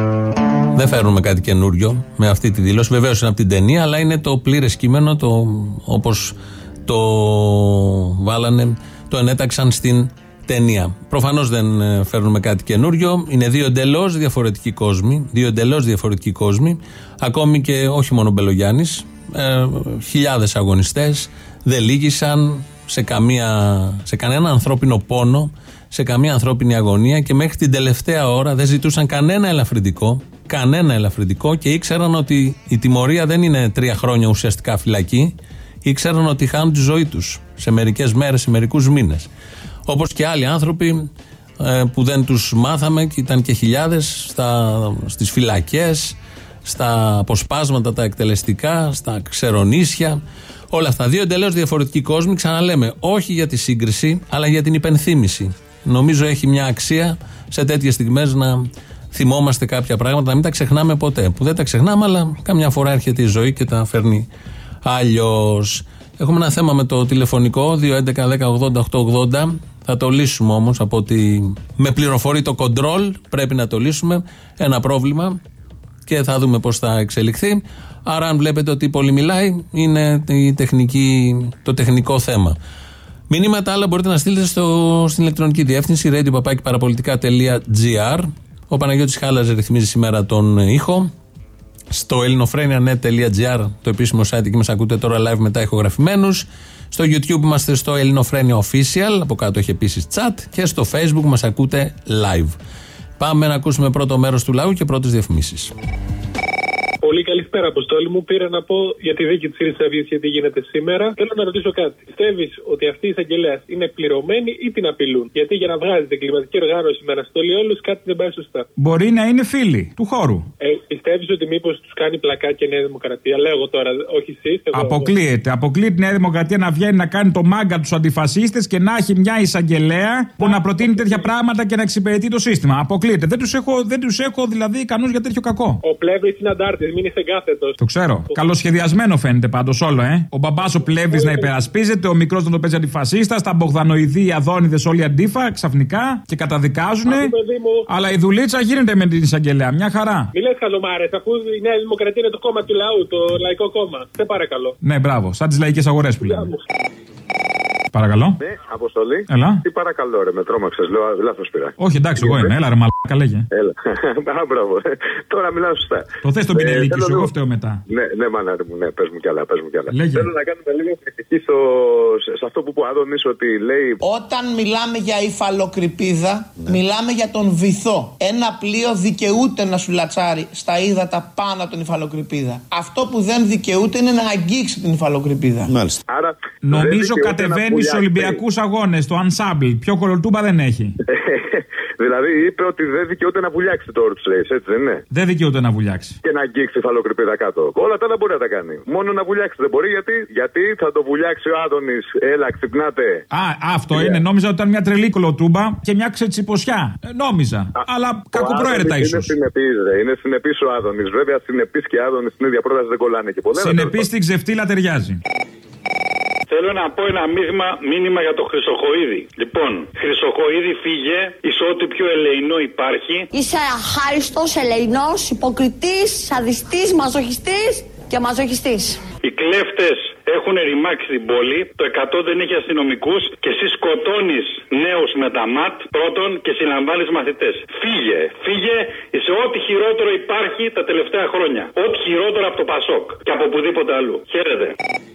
Δεν φέρνουμε κάτι καινούριο με αυτή τη δήλωση. Βεβαίως είναι από την ταινία, αλλά είναι το πλήρες κείμενο, το, όπως το βάλανε, το ενέταξαν στην ταινία. Προφανώς δεν φέρνουμε κάτι καινούριο. Είναι δύο εντελώς διαφορετικοί κόσμοι. Δύο εντελώς διαφορετικοί κόσμοι. Ακόμη και όχι μόνο Μπελογιάννης. Ε, χιλιάδες αγωνιστές δεν λύγησαν σε, καμία, σε κανένα ανθρώπινο πόνο, σε καμία ανθρώπινη αγωνία και μέχρι την τελευταία ώρα δεν ζητούσαν κανένα ελαφρυντικό, κανένα ελαφρυντικό και ήξεραν ότι η τιμωρία δεν είναι τρία χρόνια ουσιαστικά φυλακή, ήξεραν ότι χάνουν τη ζωή τους σε μερικές μέρες, σε μερικούς μήνες. Όπως και άλλοι άνθρωποι ε, που δεν τους μάθαμε και ήταν και χιλιάδες στα, στις φυλακές, στα αποσπάσματα τα εκτελεστικά, στα ξερονήσια. Όλα αυτά. Δύο εντελώς διαφορετικοί κόσμοι, ξαναλέμε, όχι για τη σύγκριση, αλλά για την υπενθύμηση. Νομίζω έχει μια αξία σε τέτοιες στιγμές να θυμόμαστε κάποια πράγματα, να μην τα ξεχνάμε ποτέ. Που δεν τα ξεχνάμε, αλλά καμιά φορά έρχεται η ζωή και τα φέρνει αλλιώς. Έχουμε ένα θέμα με το τηλεφωνικό δύο έντεκα δέκα ογδόντα οκτακόσια ογδόντα. Θα το λύσουμε όμως από ότι με πληροφορεί το κοντρόλ. Πρέπει να το λύσουμε. Ένα πρόβλημα. Και θα δούμε πώς θα εξελιχθεί. Άρα, αν βλέπετε ότι πολύ μιλάει, είναι η τεχνική, το τεχνικό θέμα. Μηνύματα άλλα μπορείτε να στείλετε στο, στην ηλεκτρονική διεύθυνση radio παπάκι παραπολιτικά τελεία τζι άρ. Ο Παναγιώτης Χάλας ρυθμίζει σήμερα τον ήχο. Στο ελληνοφρένια τελεία net τελεία gr, το επίσημο site, εκεί μας ακούτε τώρα live μετά ηχογραφημένους. Στο YouTube είμαστε στο Ελληνοφρένια Official, από κάτω έχει επίσης chat, και στο Facebook μας ακούτε live. Πάμε να ακούσουμε πρώτο μέρος του λαού και πρώτες διαφημίσεις. Πολύ καλησπέρα, Αποστόλη μου. Πήρα να πω για τη δίκη τη Χρυσής Αυγής, γιατί γίνεται σήμερα. Θέλω να ρωτήσω κάτι. Πιστεύεις ότι αυτή η εισαγγελέα είναι πληρωμένη ή την απειλούν? Γιατί για να βγάζετε κλιματική οργάνωση με αναστολή όλους, κάτι δεν πάει σωστά. Μπορεί να είναι φίλοι του χώρου. Ε, πιστεύεις ότι μήπως τους κάνει πλακάκι η Νέα Δημοκρατία? Λέω εγώ τώρα, όχι εσείς. Εγώ... Αποκλείεται. Αποκλείεται η Νέα Δημοκρατία να βγαίνει να κάνει το μάγκα τους αντιφασίστες και να έχει μια εισαγγελέα που να προτείνει τέτοια πράγματα και να εξυπηρετεί το σύστημα. Αποκλείεται. Δεν τους έχω, δεν τους έχω δηλαδή ικανούς για τέτοιο κακό. Ο Πλεύρης είναι αντάρτης. Μην είσαι κάθετος. Το ξέρω. Καλοσχεδιασμένο φαίνεται πάντως όλο, ε. Ο μπαμπάς ο Πλεύρης να υπερασπίζεται, ο μικρός να το παίζει αντιφασίστα, τα Μπογδανοειδή, οι Αδόνιδες όλοι αντίφα ξαφνικά και καταδικάζουνε. Αλλά η δουλίτσα γίνεται με την εισαγγελέα. Μια χαρά. Μη λες καλομάρες, αφού η Νέα Δημοκρατία είναι το κόμμα του λαού, το λαϊκό κόμμα. Σε παρακαλώ. Ναι, μπράβο. Σαν τις λαϊκές αγορές που λέμε. Παρακαλώ. Ναι, Αποστολή. Έλα. Τι παρακαλώ, ρε, με τρόμαξες, λέω, λάθος πήρα. Όχι, εντάξει, εγώ είμαι. Έλα, ρε, μαλάκα, λέγε. Έλα. Α, μπράβο. Τώρα μιλάω σωστά. Το θες τον πινελίκι σου, εγώ φταίω μετά. Ναι, ναι, μανάρι μου, ναι, πες μου κι άλλα, πες μου κι άλλα. Λέγε. Θέλω να κάνουμε λίγο κριτική στο... σε αυτό που είπε ο Άδωνης, ότι λέει. Όταν μιλάμε για υφαλοκρηπίδα, ναι. μιλάμε για τον βυθό. Ένα πλοίο δικαιούται να σου λατσάρει στα ύδατα πάνω από την υφαλοκρηπίδα. Αυτό που δεν δικαιούται είναι να αγγίξει την υφαλοκρηπίδα. Μάλιστα. Άρα, νομίζω κατεβαίνει στους Ολυμπιακούς Αγώνες, το ensemble. Πιο κολοτούμπα δεν έχει. Δηλαδή είπε ότι δεν δικαιούται να βουλιάξει το Όρτς Ρέις, έτσι δεν είναι? Δεν δικαιούται να βουλιάξει. Και να αγγίξει υφαλοκρηπίδα κάτω. Όλα τα άλλα μπορεί να τα κάνει. Μόνο να βουλιάξει δεν μπορεί, γιατί, γιατί θα το βουλιάξει ο Άδωνης. Έλα, ξυπνάτε. Α, αυτό yeah. είναι. Νόμιζα ότι ήταν μια τρελή κολοτούμπα και μια ξετσιποσιά. Ε, νόμιζα. Α, αλλά κακοπροαίρετα ίσως. Είναι συνεπής, ρε. Είναι συνεπής ο Άδωνης. Βέβαια, συνεπής και Άδωνης στην ίδια πρόταση δεν κολλάνε και πολλά. Συνεπής στην ξεφτύλα ταιριάζει. Θέλω να πω ένα μείγμα, μήνυμα για το Χρυσοχοΐδη. Λοιπόν, Χρυσοχοΐδη, φύγε, είσαι ό,τι πιο ελεεινό υπάρχει. Είσαι αχάριστος, ελεεινός, υποκριτής, σαδιστής, μαζοχιστής και μαζοχιστής. Οι κλέφτες έχουν ρημάξει την πόλη, το εκατό δεν έχει αστυνομικούς και εσύ σκοτώνεις νέους με τα ΜΑΤ πρώτον και συλλαμβάνεις μαθητές. Φύγε, φύγε, είσαι ό,τι χειρότερο υπάρχει τα τελευταία χρόνια. Ό,τι χειρότερο από το Πασόκ και από οπουδήποτε αλλού. Χαίρετε.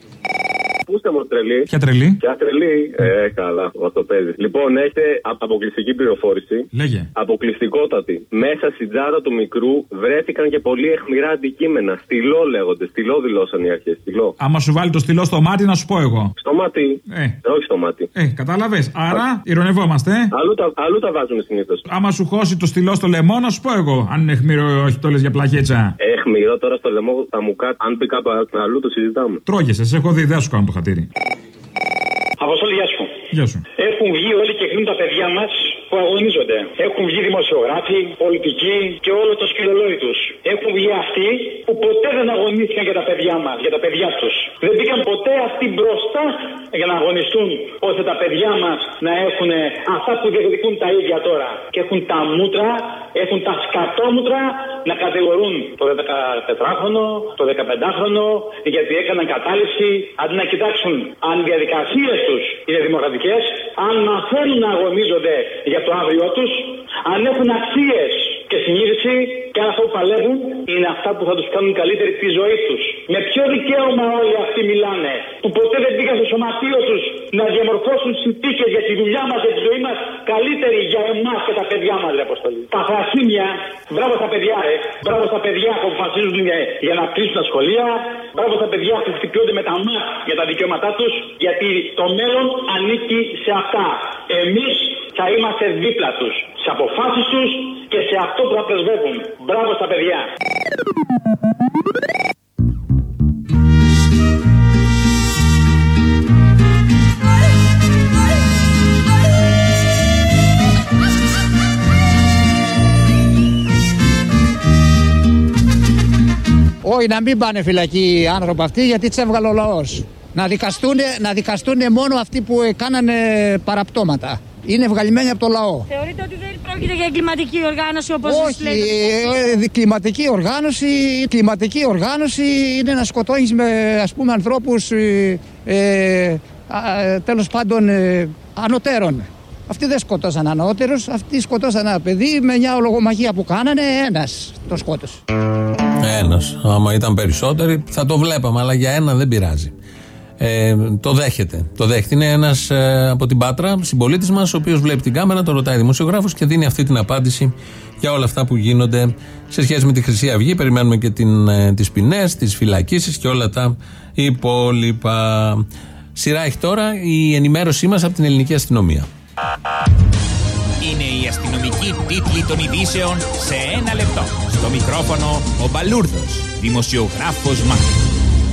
Πού είστε όμως τρελή? Ποια τρελή? Ποια τρελή? Ε, καλά, μας το παίζει. Λοιπόν, έχετε αποκλειστική πληροφόρηση. Λέγε. Αποκλειστικότατη. Μέσα στην τσάντα του μικρού βρέθηκαν και πολύ αιχμηρά αντικείμενα. Στυλό λέγονται. Στυλό δηλώσαν οι αρχές. Στυλό. Άμα σου βάλει το στυλό στο μάτι, να σου πω εγώ. Στο μάτι. Ε. Όχι στο μάτι. Ε, κατάλαβες. Άρα, ηρωνευόμαστε. Ε? Αλλού τα, αλλού τα βάζουν συνήθως. Άμα σου χώσει το στυλό στο λαιμό, να σου πω εγώ. Αν είναι αιχμηρό, όχι το λες για πλαχέτσα. Αιχμηρό τώρα στο λαιμό θα μου κάτω. Αν πει κάπου αλλού το συζητάμε. Τρώγεσαι, σε έχω δει, δεν σου κάνω το χατήρι. Αποστόλη, γεια σου. Γεια σου. Έχουν βγει όλοι και κλείνουν τα παιδιά μας που αγωνίζονται. Έχουν βγει δημοσιογράφοι, πολιτικοί και όλο το σκυλολόι τους. Έχουν βγει αυτοί που ποτέ δεν αγωνίστηκαν για τα παιδιά μας, για τα παιδιά τους. Δεν πήγαν ποτέ αυτοί μπροστά για να αγωνιστούν ώστε τα παιδιά μας να έχουν αυτά που διεκδικούν τα ίδια τώρα. Και έχουν τα μούτρα, έχουν τα σκατόμουτρα να κατηγορούν το δεκατετράχρονο, το δεκαπεντάχρονο γιατί έκαναν κατάληψη, αντί να κοιτάξουν αν οι διαδικασίες τους είναι δημοκρατικές, αν μαθαίνουν να αγωνίζονται για το αύριό τους, αν έχουν αξίες και συνείδηση και αν αυτό που παλεύουν είναι αυτά που θα τους κάνουν καλύτερη τη ζωή τους. Με ποιο δικαίωμα όλοι αυτοί μιλάνε, που ποτέ δεν πήγαν στο σωματείο τους να διαμορφώσουν συνθήκες για τη δουλειά μας, για τη ζωή μας καλύτερη για εμάς και τα παιδιά μας, ρε Αποστολή. Τα φρασίμια, μπράβο στα παιδιά, ρε. Μπράβο στα παιδιά που αποφασίζουν για να κλείσουν τα σχολεία. Μπράβο στα παιδιά που χτυπιούνται με τα ΜΑΤ για τα δικαιώματά τους, γιατί το μέλλον ανήκει σε αυτά. Εμείς θα είμαστε δίπλα τους, σε αποφάσεις τους και σε αυτό που θα πρεσβεύουν. Μπράβο στα παιδιά. Όχι, να μην πάνε φυλακοί οι άνθρωποι αυτοί, γιατί τις έβγαλε ο λαός. Να δικαστούν, να δικαστούν μόνο αυτοί που κάνανε παραπτώματα. Είναι βγαλμένοι από το λαό. Θεωρείτε ότι δεν πρόκειται για εγκληματική οργάνωση όπως όχι, λέτε? Όχι, κλιματική οργάνωση, κλιματική οργάνωση είναι να σκοτώνεις με, ας πούμε, ανθρώπους ε, ε, τέλος πάντων ε, ανωτέρων. Αυτοί δεν σκοτώσαν ανώτερους, αυτοί σκοτώσαν ένα παιδί με μια ολογομαχία που κάνανε, ένας το σκότωσε. Ένας. Άμα ήταν περισσότεροι θα το βλέπαμε, αλλά για ένα δεν πειράζει. Ε, το δέχεται. Το δέχεται. Είναι ένας ε, από την Πάτρα, συμπολίτης μας, ο οποίος βλέπει την κάμερα, τον ρωτάει δημοσιογράφος και δίνει αυτή την απάντηση για όλα αυτά που γίνονται σε σχέση με τη Χρυσή Αυγή. Περιμένουμε και την, ε, τις ποινές, τις φυλακίσεις και όλα τα υπόλοιπα. Σειρά έχει τώρα η ενημέρωσή μας από την ελληνική αστυνομία. Είναι η αστυνομική τίτλη των ειδήσεων σε ένα λεπτό. Στο μικρόφωνο ο Μπαλούρδος, δημοσιογράφος Μάρκος.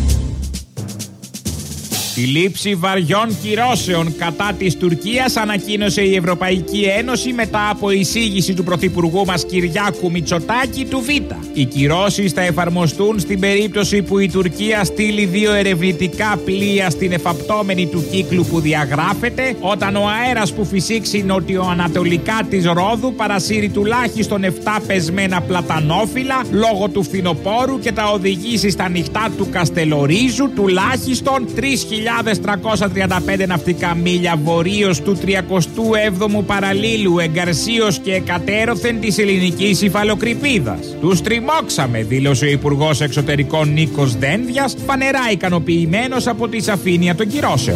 Τη λήψη βαριών κυρώσεων κατά της Τουρκίας ανακοίνωσε η Ευρωπαϊκή Ένωση μετά από εισήγηση του Πρωθυπουργού μας Κυριάκου Μητσοτάκη του Β. Οι κυρώσεις θα εφαρμοστούν στην περίπτωση που η Τουρκία στείλει δύο ερευνητικά πλοία στην εφαπτώμενη του κύκλου που διαγράφεται, όταν ο αέρας που φυσήξει νοτιοανατολικά της Ρόδου παρασύρει τουλάχιστον επτά πεσμένα πλατανόφυλλα λόγω του φθινοπόρου και τα οδηγήσει στα νυχτά του Καστελορίζου τουλάχιστον τρεις χιλιάδες τριακόσια τριάντα πέντε ναυτικά μίλια βορείως του τριακοστού έβδομου παραλίλου εγκαρσίως και εκατέρωθεν της ελληνικής υφαλοκρηπίδας. Τους τριμώξαμε, δήλωσε ο Υπουργός Εξωτερικών Νίκος Δένδιας, φανερά ικανοποιημένος από τη σαφήνεια των κυρώσεων.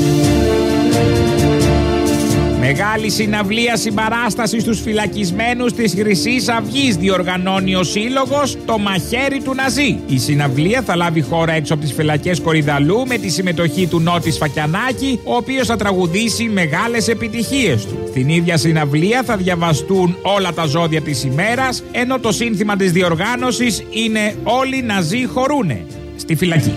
Μεγάλη συναυλία συμπαράστασης στους φυλακισμένους της Χρυσής Αυγής διοργανώνει ο Σύλλογος Το Μαχαίρι του Ναζί. Η συναυλία θα λάβει χώρα έξω από τις φυλακές Κορυδαλού με τη συμμετοχή του Νότι Σφακιανάκη, ο οποίος θα τραγουδήσει μεγάλες επιτυχίες του. Στην ίδια συναυλία θα διαβαστούν όλα τα ζώδια της ημέρας, ενώ το σύνθημα της διοργάνωσης είναι «Όλοι Ναζί χωρούνε» στη φυλακή.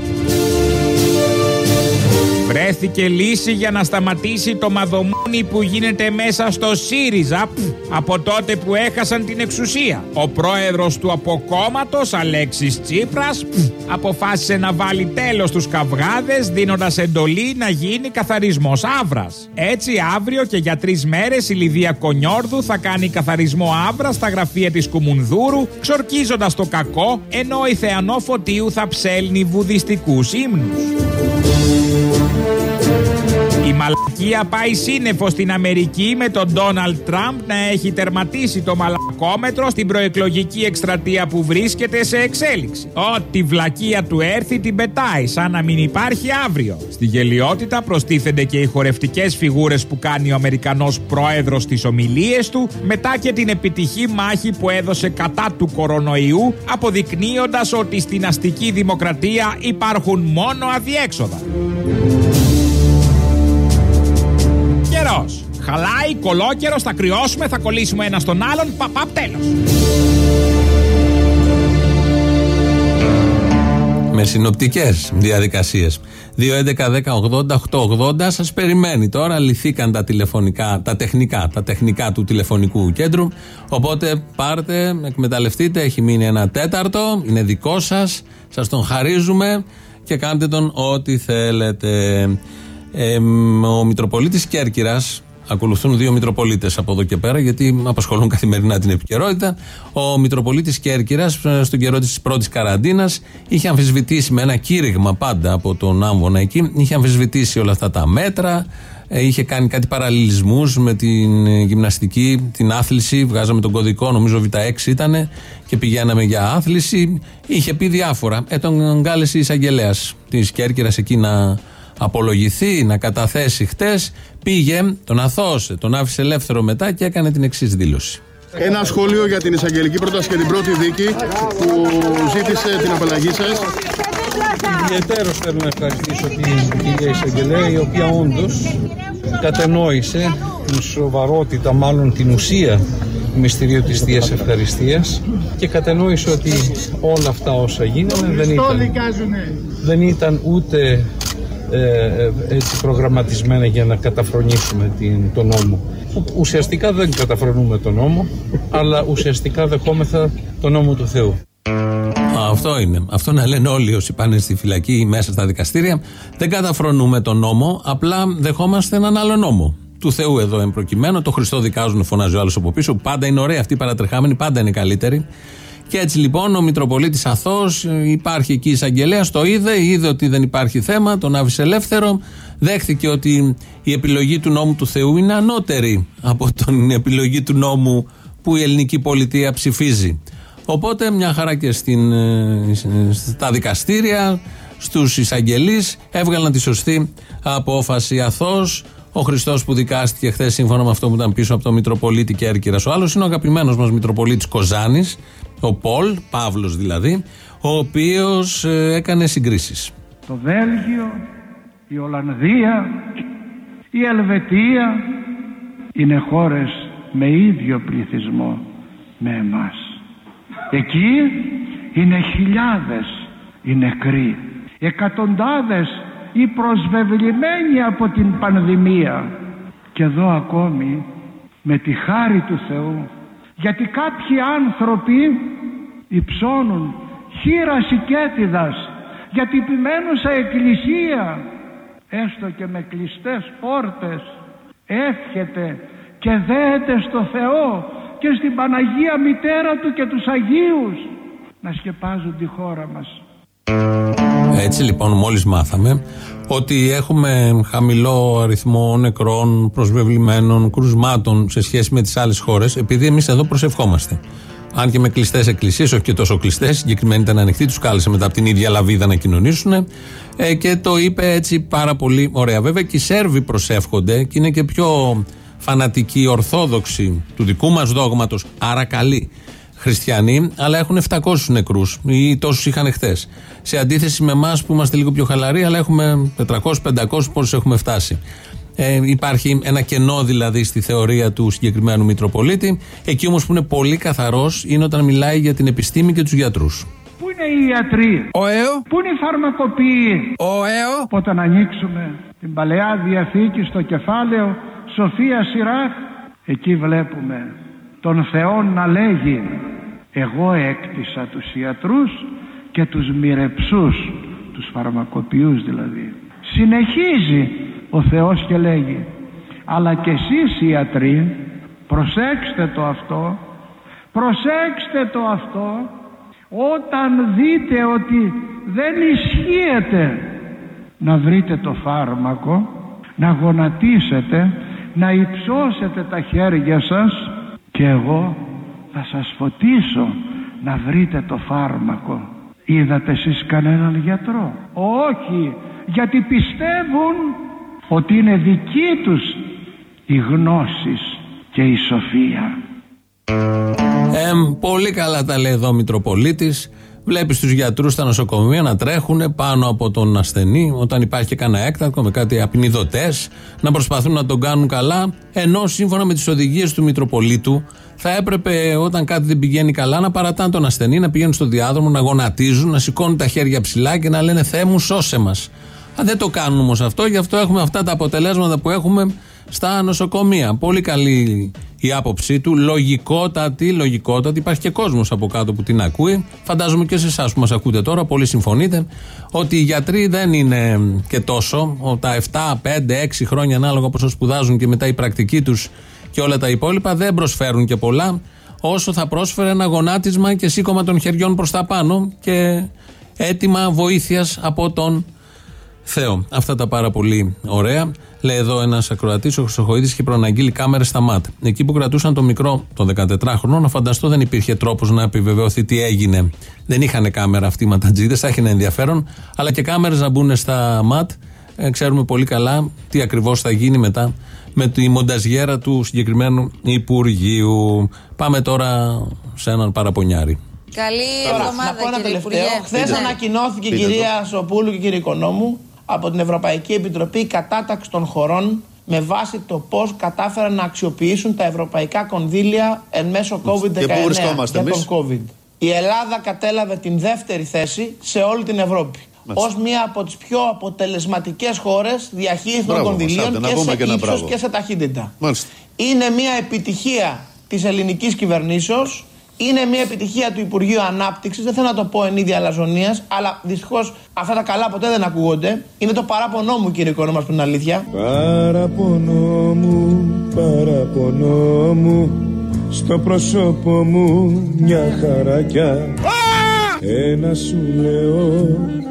Βρέθηκε λύση για να σταματήσει το μαδομούνι που γίνεται μέσα στο ΣΥΡΙΖΑ από τότε που έχασαν την εξουσία. Ο πρόεδρος του αποκόμματος, Αλέξης Τσίπρας, αποφάσισε να βάλει τέλος στους καυγάδες, δίνοντας εντολή να γίνει καθαρισμός άβρας. Έτσι αύριο και για τρεις μέρες η Λιδία Κονιόρδου θα κάνει καθαρισμό άβρας στα γραφεία της Κουμουνδούρου, ξορκίζοντας το κακό, ενώ η Θεανό Φωτίου θα ψέλνει βουδιστικούς ύμνους. Η μαλακία πάει σύννεφο στην Αμερική με τον Ντόναλντ Τραμπ να έχει τερματίσει το μαλακόμετρο στην προεκλογική εκστρατεία που βρίσκεται σε εξέλιξη. Ό,τι βλακεία του έρθει την πετάει σαν να μην υπάρχει αύριο. Στη γελιότητα προστίθενται και οι χορευτικές φιγούρες που κάνει ο Αμερικανός πρόεδρος στις ομιλίες του, μετά και την επιτυχή μάχη που έδωσε κατά του κορονοϊού, αποδεικνύοντας ότι στην αστική δημοκρατία υπάρχουν μόνο αδιέξοδα. Καιρός. Χαλάει, κολόκαιρος, θα κρυώσουμε, θα κολλήσουμε ένα στον άλλον. Παπαπ, τέλος. Με συνοπτικές διαδικασίες. δύο έντεκα δέκα ογδόντα οκτακόσια ογδόντα σας περιμένει τώρα. Λυθήκαν τα τηλεφωνικά, τα τεχνικά, τα τεχνικά του τηλεφωνικού κέντρου. Οπότε πάρτε, εκμεταλλευτείτε. Έχει μείνει ένα τέταρτο. Είναι δικό σας. Σας τον χαρίζουμε και κάντε τον ό,τι θέλετε. Ε, ο Μητροπολίτης Κέρκυρας, ακολουθούν δύο Μητροπολίτες από εδώ και πέρα, γιατί απασχολούν καθημερινά την επικαιρότητα. Ο Μητροπολίτης Κέρκυρας, στον καιρό της πρώτης καραντίνας, είχε αμφισβητήσει με ένα κήρυγμα πάντα από τον Άμβονα εκεί, είχε αμφισβητήσει όλα αυτά τα μέτρα, είχε κάνει κάτι παραλληλισμούς με την γυμναστική, την άθληση. Βγάζαμε τον κωδικό, νομίζω β' έξι ήτανε, και πηγαίναμε για άθληση. Είχε πει διάφορα. Ε, τον κάλεσε η εισαγγελέας της Κέρκυρας εκεί να απολογηθεί, να καταθέσει χτες. Πήγε, τον αθώωσε, τον άφησε ελεύθερο μετά και έκανε την εξής δήλωση. Ένα σχόλιο για την εισαγγελική πρόταση και την πρώτη δίκη που ζήτησε την απαλλαγή σας. Ιδιαιτέρως θέλω να ευχαριστήσω την κυρία εισαγγελέα, η οποία όντως κατανόησε την σοβαρότητα, μάλλον την ουσία του μυστηρίου της Θείας Ευχαριστίας, και κατανόησε ότι όλα αυτά όσα γίνανε δεν ήταν, δεν ήταν ούτε Ε, έτσι προγραμματισμένα για να καταφρονήσουμε την, τον νόμο. Ουσιαστικά δεν καταφρονούμε τον νόμο, αλλά ουσιαστικά δεχόμεθα τον νόμο του Θεού. Αυτό είναι. Αυτό να λένε όλοι όσοι πάνε στη φυλακή ή μέσα στα δικαστήρια. Δεν καταφρονούμε τον νόμο, απλά δεχόμαστε έναν άλλο νόμο. Του Θεού εδώ εμπροκειμένο. Το Χριστό δικάζουν, φωνάζει ο άλλος από πίσω. Πάντα είναι ωραία αυτή η παρατρεχάμενη, πάντα είναι καλύτερη. Και έτσι λοιπόν ο Μητροπολίτης αθώος, υπάρχει εκεί εισαγγελέας, το είδε, είδε ότι δεν υπάρχει θέμα, τον άφησε ελεύθερο, δέχθηκε ότι η επιλογή του νόμου του Θεού είναι ανώτερη από την επιλογή του νόμου που η ελληνική πολιτεία ψηφίζει. Οπότε μια χαρά και στην, στα δικαστήρια, στους εισαγγελείς έβγαλαν τη σωστή απόφαση. Αθώος ο Χριστός που δικάστηκε χθες σύμφωνα με αυτό που ήταν πίσω από το Μητροπολίτη Κέρκυρας. Ο άλλος είναι ο αγαπημένος μας Μητροπολίτης Κοζάνης, ο Πολ, Παύλος δηλαδή, ο οποίος ε, έκανε συγκρίσεις. Το Βέλγιο, η Ολλανδία, η Ελβετία είναι χώρες με ίδιο πληθυσμό με εμάς. Εκεί είναι χιλιάδες οι νεκροί, εκατοντάδες οι προσβεβλημένοι από την πανδημία. Και εδώ ακόμη με τη χάρη του Θεού, γιατί κάποιοι άνθρωποι υψώνουν χείρας οικέτιδας για την επιμένουσα εκκλησία, έστω και με κλειστές πόρτες, εύχεται και δέεται στο Θεό και στην Παναγία Μητέρα Του και τους Αγίους να σκεπάζουν τη χώρα μας. Έτσι λοιπόν μόλις μάθαμε ότι έχουμε χαμηλό αριθμό νεκρών, προσβεβλημένων, κρουσμάτων σε σχέση με τις άλλες χώρες, επειδή εμείς εδώ προσευχόμαστε. Αν και με κλειστές εκκλησίες, όχι και τόσο κλειστές, συγκεκριμένοι ήταν ανοιχτοί, τους κάλεσε μετά από την ίδια λαβίδα να κοινωνήσουν ε, και το είπε έτσι πάρα πολύ ωραία. Βέβαια και οι Σέρβοι προσεύχονται και είναι και πιο φανατικοί, ορθόδοξοι του δικού μας δόγματος, άρα καλοί χριστιανοί, αλλά έχουν επτακόσιους νεκρούς ή τόσους είχαν χθες. Σε αντίθεση με εμάς που είμαστε λίγο πιο χαλαροί, αλλά έχουμε τετρακόσιους πεντακόσιους, πόσους έχουμε φτάσει. Ε, υπάρχει ένα κενό δηλαδή στη θεωρία του συγκεκριμένου Μητροπολίτη. Εκεί όμως που είναι πολύ καθαρός είναι όταν μιλάει για την επιστήμη και τους γιατρούς. Πού είναι οι ιατροί, ο ΕΟ, πού είναι οι φαρμακοποιοί, ο ΕΟ. Όταν ανοίξουμε την Παλαιά Διαθήκη στο κεφάλαιο Σοφία Σιράχ, εκεί βλέπουμε τον Θεό να λέγει: εγώ έκτισα τους ιατρούς και τους μοιρεψούς, τους φαρμακοποιούς δηλαδή. Συνεχίζει ο Θεός και λέγει: αλλά και εσείς ιατροί προσέξτε το αυτό, προσέξτε το αυτό, όταν δείτε ότι δεν ισχύεται να βρείτε το φάρμακο, να γονατίσετε, να υψώσετε τα χέρια σας και εγώ θα σας φωτίσω να βρείτε το φάρμακο. Είδατε εσείς κανέναν γιατρό? Όχι, γιατί πιστεύουν ότι είναι δική τους η γνώση και η σοφία. Ε, πολύ καλά τα λέει εδώ ο Μητροπολίτης. Βλέπεις τους γιατρούς στα νοσοκομεία να τρέχουν πάνω από τον ασθενή όταν υπάρχει και κανένα έκτακτο με κάτι απεινιδωτές, να προσπαθούν να τον κάνουν καλά, ενώ σύμφωνα με τις οδηγίες του Μητροπολίτου θα έπρεπε όταν κάτι δεν πηγαίνει καλά να παρατάνε τον ασθενή, να πηγαίνουν στο διάδρομο, να γονατίζουν, να σηκώνουν τα χέρια ψηλά και να λένε Θεέ μου σώσε μας. Α, δεν το κάνουν όμως αυτό, γι' αυτό έχουμε αυτά τα αποτελέσματα που έχουμε στα νοσοκομεία. Πολύ καλή η άποψή του, λογικότατη, λογικότατη. Υπάρχει και κόσμος από κάτω που την ακούει. Φαντάζομαι και σε εσάς που μας ακούτε τώρα, πολύ συμφωνείτε, ότι οι γιατροί δεν είναι και τόσο. Τα επτά, πέντε, έξι χρόνια ανάλογα πόσο σπουδάζουν και μετά η πρακτική τους και όλα τα υπόλοιπα δεν προσφέρουν και πολλά, όσο θα πρόσφερε ένα γονάτισμα και σήκωμα των χεριών προς τα πάνω και αίτημα βοήθειας από τον Θεό. Αυτά τα πάρα πολύ ωραία. Λέει εδώ ένας ακροατής, ο Χρυσοχοίδης, είχε προαναγγείλει κάμερες στα ΜΑΤ. Εκεί που κρατούσαν το μικρό, το δεκατετράχρονο, να φανταστώ δεν υπήρχε τρόπος να επιβεβαιωθεί τι έγινε. Δεν είχαν κάμερα αυτοί οι ματατζίδες, θα είχε ενδιαφέρον, αλλά και κάμερες να μπουν στα ΜΑΤ. Ε, ξέρουμε πολύ καλά τι ακριβώς θα γίνει μετά με τη μονταζιέρα του συγκεκριμένου Υπουργείου. Πάμε τώρα σε έναν παραπονιάρη. Καλή εβδομάδα, κύριε Υπουργέ. Χθες ανακοινώθηκε, Πείτε κυρία το. Σοπούλου και κύριε Οικονόμου, από την Ευρωπαϊκή Επιτροπή κατάταξη των χωρών με βάση το πώς κατάφεραν να αξιοποιήσουν τα ευρωπαϊκά κονδύλια εν μέσω κόβιντ δεκαεννέα για τον COVID. Η Ελλάδα κατέλαβε την δεύτερη θέση σε όλη την Ευρώπη. Ως μία από τις πιο αποτελεσματικές χώρες διαχείριση των κονδυλίων και σε ύψος και σε ταχύτητα. Μάλιστα. Είναι μία επιτυχία της ελληνικής κυβερνήσεως. Είναι μια επιτυχία του Υπουργείου Ανάπτυξης, δεν θέλω να το πω εν είδη αλαζονίας, αλλά δυστυχώς αυτά τα καλά ποτέ δεν ακούγονται. Είναι το παράπονό μου, κύριε Οικονόμου, μας, που είναι αλήθεια. Παραπονό μου, παραπονό μου, στο πρόσωπο μου μια χαρακιά. Ένα σου λέω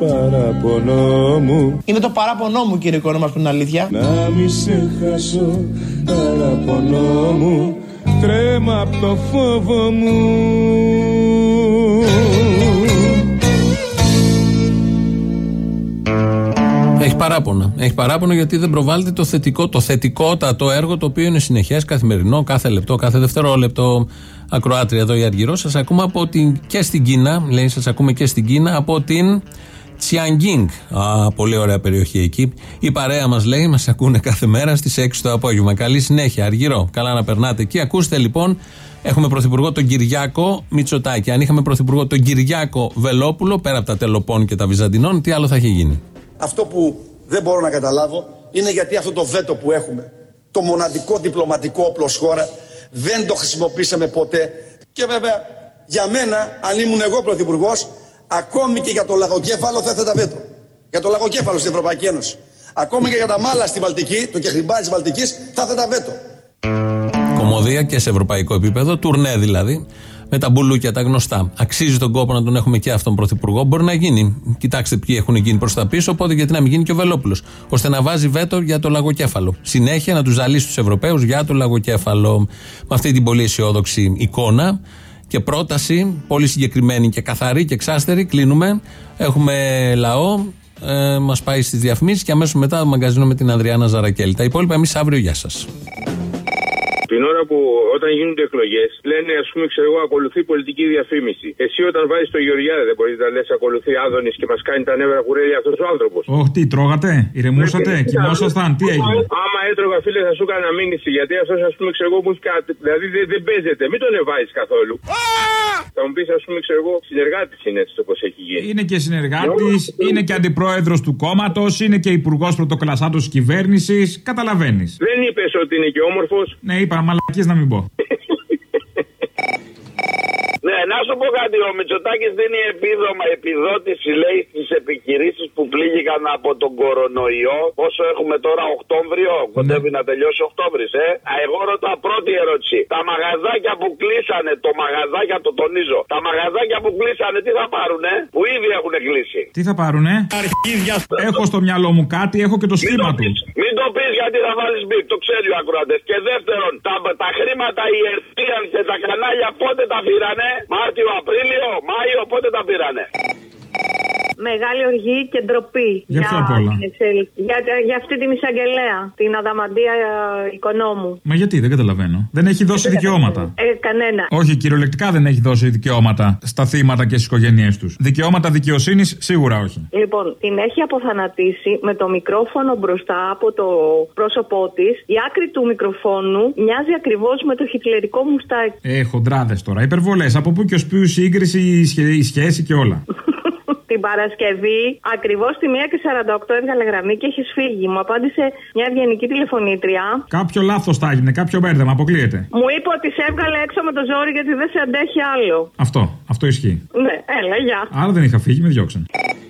παραπονό μου. Είναι το παράπονό μου, κύριε Οικονόμου, μας, που είναι αλήθεια. Να μη σε χάσω, παραπονό. πόνο μου, τρέμα απ' το φόβο μου. παράπονα. Έχει παράπονα γιατί δεν προβάλλεται το θετικό, το θετικότατο έργο το οποίο είναι συνεχές, καθημερινό, κάθε λεπτό, κάθε δευτερόλεπτο. Ακροάτρια εδώ η Αργυρό. Σας ακούμε από την, και στην Κίνα, λέει, σας ακούμε και στην Κίνα από την Τσιανγκίνγκ. Α, πολύ ωραία περιοχή εκεί. Η παρέα μας λέει, μας ακούνε κάθε μέρα στις έξι το απόγευμα. Καλή συνέχεια, Αργυρό. Καλά να περνάτε εκεί. Ακούστε λοιπόν, έχουμε πρωθυπουργό τον Κυριάκο Μητσοτάκη. Αν είχαμε πρωθυπουργό τον Κυριάκο Βελόπουλο, πέρα από τα τελοπών και τα Βυζαντινών, τι άλλο θα είχε γίνει? Αυτό που δεν μπορώ να καταλάβω είναι γιατί αυτό το βέτο που έχουμε, το μοναδικό διπλωματικό όπλο ως χώρα, δεν το χρησιμοποίησαμε ποτέ. Και βέβαια, για μένα, αν ήμουν εγώ πρωθυπουργός, ακόμη και για το λαγοκέφαλο θα έθετα βέτο. Για το λαγοκέφαλο στην Ευρωπαϊκή Ένωση. Ακόμη και για τα μάλα στη Βαλτική, το κεχριμπάρι της Βαλτικής, θα έθετα βέτο. Κομμωδία και σε ευρωπαϊκό επίπεδο, τουρνέ δηλαδή, με τα μπουλούκια τα γνωστά. Αξίζει τον κόπο να τον έχουμε και αυτόν πρωθυπουργό. Μπορεί να γίνει. Κοιτάξτε ποιοι έχουν γίνει προς τα πίσω, οπότε γιατί να μην γίνει και ο Βελόπουλος. Ώστε να βάζει βέτο για το λαγοκέφαλο. Συνέχεια να του ζαλίσει τους Ευρωπαίους για το λαγοκέφαλο. Με αυτή την πολύ αισιόδοξη εικόνα και πρόταση, πολύ συγκεκριμένη και καθαρή και εξάστερη, κλείνουμε. Έχουμε λαό. Ε, μας πάει στις διαφημίσεις και αμέσως μετά το μαγκαζίνο με την Ανδριάννα Ζαρακέλη. Τα υπόλοιπα εμείς αύριο. Γεια σας. Την ώρα που όταν γίνονται εκλογές, λένε, ας πούμε, ξέρω εγώ, ακολουθεί πολιτική διαφήμιση. Εσύ όταν βάζεις το Γεωργιάδη, δεν μπορείς να λες ακολουθεί Άδωνης και μας κάνει τα νεύρα κουρέλια αυτός ο άνθρωπος? Όχι, τι τρώγατε, ηρεμούσατε, κοιμόσασταν, τι έγινε? Άμα έτρωγα, φίλε, θα σου έκανα μήνυση. Γιατί αυτός, ας πούμε, ξέρω εγώ, μου έχει κάτι. Δηλαδή δεν, δεν παίζεται, μην τον ευάζεις καθόλου. Θα μου πεις, ας πούμε, ξέρω εγώ, συνεργάτης είναι έτσι όπως έχει γίνει. Είναι και συνεργάτης, είναι και αντιπρόεδρος του κόμματος, είναι και υπουργός πρωτοκλασσάτος της κυβέρνησης. Καταλαβαίνεις. Δεν είπες ότι είναι και όμορφος? Ναι, είπα, μαλακίες να μην πω. Ναι, να σου πω κάτι, ο Μητσοτάκης δίνει επίδομα, επιδότηση, λέει, στις επιχειρήσεις που πλήγηκαν από τον κορονοϊό. Όσο έχουμε τώρα, Οκτώβριο, κοντεύει να τελειώσει Οκτώβρης, ε. Εγώ ρωτάω πρώτη ερώτηση. Τα μαγαζάκια που κλείσανε, το μαγαζάκια, το τονίζω, τα μαγαζάκια που κλείσανε, τι θα πάρουνε, που ήδη έχουν κλείσει? Τι θα πάρουνε? Αρχίδια. Έχω στο μυαλό μου κάτι, έχω και το σχήμα του. Μην το πεις γιατί θα βάλεις μπιπ, το ξέρει ο ακροατές. Και δεύτερον, τα, τα χρήματα οι Ερτίαν και τα κανάλια πότε τα πήρανε? Μάρτιο, Απρίλιο, Μάιο, πότε τα πήρανε? Μεγάλη οργή και ντροπή για, για, για, για αυτή την εισαγγελέα, την Αδαμαντία Οικονόμου. Μα γιατί, δεν καταλαβαίνω. Δεν έχει δώσει δικαιώματα. Ε, κανένα. Όχι, κυριολεκτικά δεν έχει δώσει δικαιώματα στα θύματα και στις οικογένειές τους. Δικαιώματα δικαιοσύνης σίγουρα όχι. Λοιπόν, την έχει αποθανατήσει με το μικρόφωνο μπροστά από το πρόσωπό της. Η άκρη του μικροφόνου μοιάζει ακριβώς με το χιτλερικό μουστάκι. Ε, χοντράδες τώρα. Υπερβολές. Από πού και ως ποιου σύγκριση, η σχέση και όλα. Την Παρασκευή, ακριβώς στη μία και σαράντα οκτώ έβγαλε γραμμή και έχεις φύγει. Μου απάντησε μια ευγενική τηλεφωνήτρια. Κάποιο λάθος θα έγινε, κάποιο μπέρδεμα, αποκλείεται. Μου είπε ότι σε έβγαλε έξω με το ζόρι γιατί δεν σε αντέχει άλλο. Αυτό, αυτό ισχύει. Ναι, έλα, γεια. Άρα δεν είχα φύγει, με διώξαν.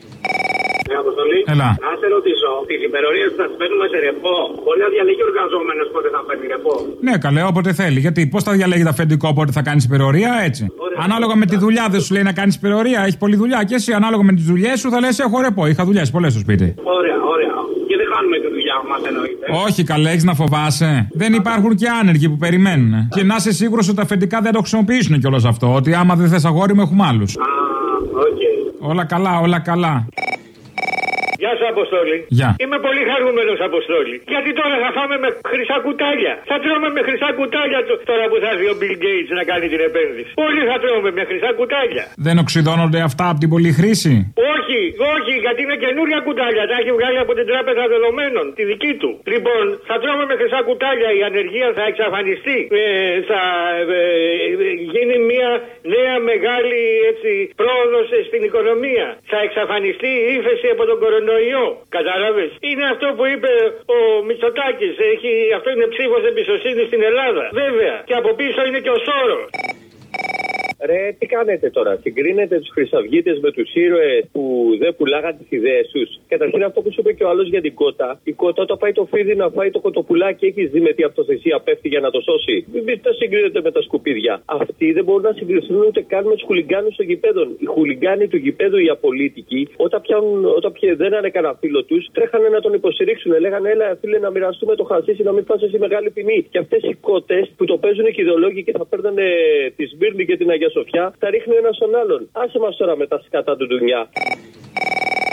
Έλα. Να σε ρωτήσω, τις υπερορίες που θα τις παίρνουμε σε ρεπό, μπορεί να διαλέγει ο εργαζόμενος πότε θα παίρνει ρεπό? Ναι, καλέ, όποτε θέλει. Γιατί πώς θα διαλέγει το αφεντικό πότε θα κάνει υπερορία, έτσι. Ωραία. Ανάλογα με τη δουλειά δεν σου λέει να κάνει υπερορία, έχει πολλή δουλειά. Και εσύ, ανάλογα με τις δουλειές σου, θα λες έχω ρεπό. Είχα δουλειές πολλές στο σπίτι. Ωραία, ωραία. Και δεν χάνουμε τη δουλειά μας, εννοείται. Όχι, καλέ, έχεις να φοβάσαι. Δεν υπάρχουν και άνεργοι που περιμένουν. Και να είσαι σίγουρος ότι τα αφεντικά δεν το χρησιμοποιήσουν κιόλας αυτό. Ότι άμα δεν θες αγόρι μου, έχουμε άλλους. Α, okay. Όλα καλά, όλα καλά. Γεια σου, Αποστόλη. Γεια. Είμαι πολύ χαρούμενος, Αποστόλη. Γιατί τώρα θα φάμε με χρυσά κουτάλια. Θα τρώμε με χρυσά κουτάλια τώρα που θα έρθει ο Bill Gates να κάνει την επένδυση. Όλοι θα τρώμε με χρυσά κουτάλια. Δεν οξυδώνονται αυτά από την πολλή χρήση? Όχι, όχι, γιατί είναι καινούρια κουτάλια. Τα έχει βγάλει από την Τράπεζα Δεδομένων, τη δική του. Λοιπόν, θα τρώμε με χρυσά κουτάλια. Η ανεργία θα εξαφανιστεί. Ε, θα ε, ε, γίνει μια νέα μεγάλη έτσι, πρόοδος στην οικονομία. Θα εξαφανιστεί η ύφεση από τον κορονοϊό. Κατάλαβες. Είναι αυτό που είπε ο Μητσοτάκης. Έχει, αυτό είναι ψήφος εμπιστοσύνης στην Ελλάδα. Βέβαια. Και από πίσω είναι και ο Σόρος. Ρε, τι κάνετε τώρα, συγκρίνετε τους χρυσαυγίτες με τους ήρωες που δεν πουλάγαν τις ιδέες τους? Καταρχήν αυτό που σου είπε και ο άλλος για την κότα. Η κότα όταν πάει το φίδι να φάει το κοτοπουλάκι, έχεις δει με τι αυτοθεσία πέφτει για να το σώσει? Μην τα συγκρίνετε με τα σκουπίδια. Αυτοί δεν μπορούν να συγκριθούν ούτε καν με τους χουλιγκάνους των γηπέδων. Οι χουλιγκάνοι του γηπέδου, οι απολύτικοι, όταν, πιάνουν, όταν πια δεν είναι κανένα φίλο τους, τρέχανε να τον υποστηρίξουν. Λέγανε, έλα φίλε να μοιραστούμε το χασίσι, να μην φάσει εσύ μεγάλη ποινή. Και αυτές οι κότες που το παίζουν και ιδεολόγοι και θα παίρνανε τη Σμύρνη και την Αγία Σοφιά, τα ρίχνει ένα στον άλλον. Άσε μας τώρα με τα σκάτα του ντουνιά.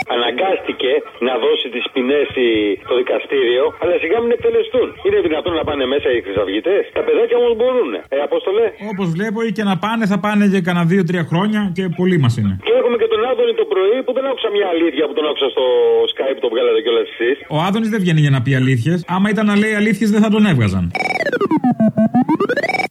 αναγκάστηκε να δώσει τις ποινές το δικαστήριο, αλλά σιγά μην εκτελεστούν. Είναι δυνατόν να πάνε μέσα οι χρυσαυγητές? Τα παιδάκια όμως μπορούν. Ε, Απόστολε. Όπως βλέπω, ή και να πάνε, θα πάνε για κανένα δύο-τρία χρόνια και πολύ μας είναι. Και έχουμε και τον Άδωνη το πρωί που δεν άκουσα μια αλήθεια που τον άκουσα στο Skype που το βγάλατε κιόλας εσείς. Ο Άδωνης δεν βγαίνει για να πει αλήθειες. Άμα ήταν να λέει αλήθειες, δεν θα τον έβγαζαν.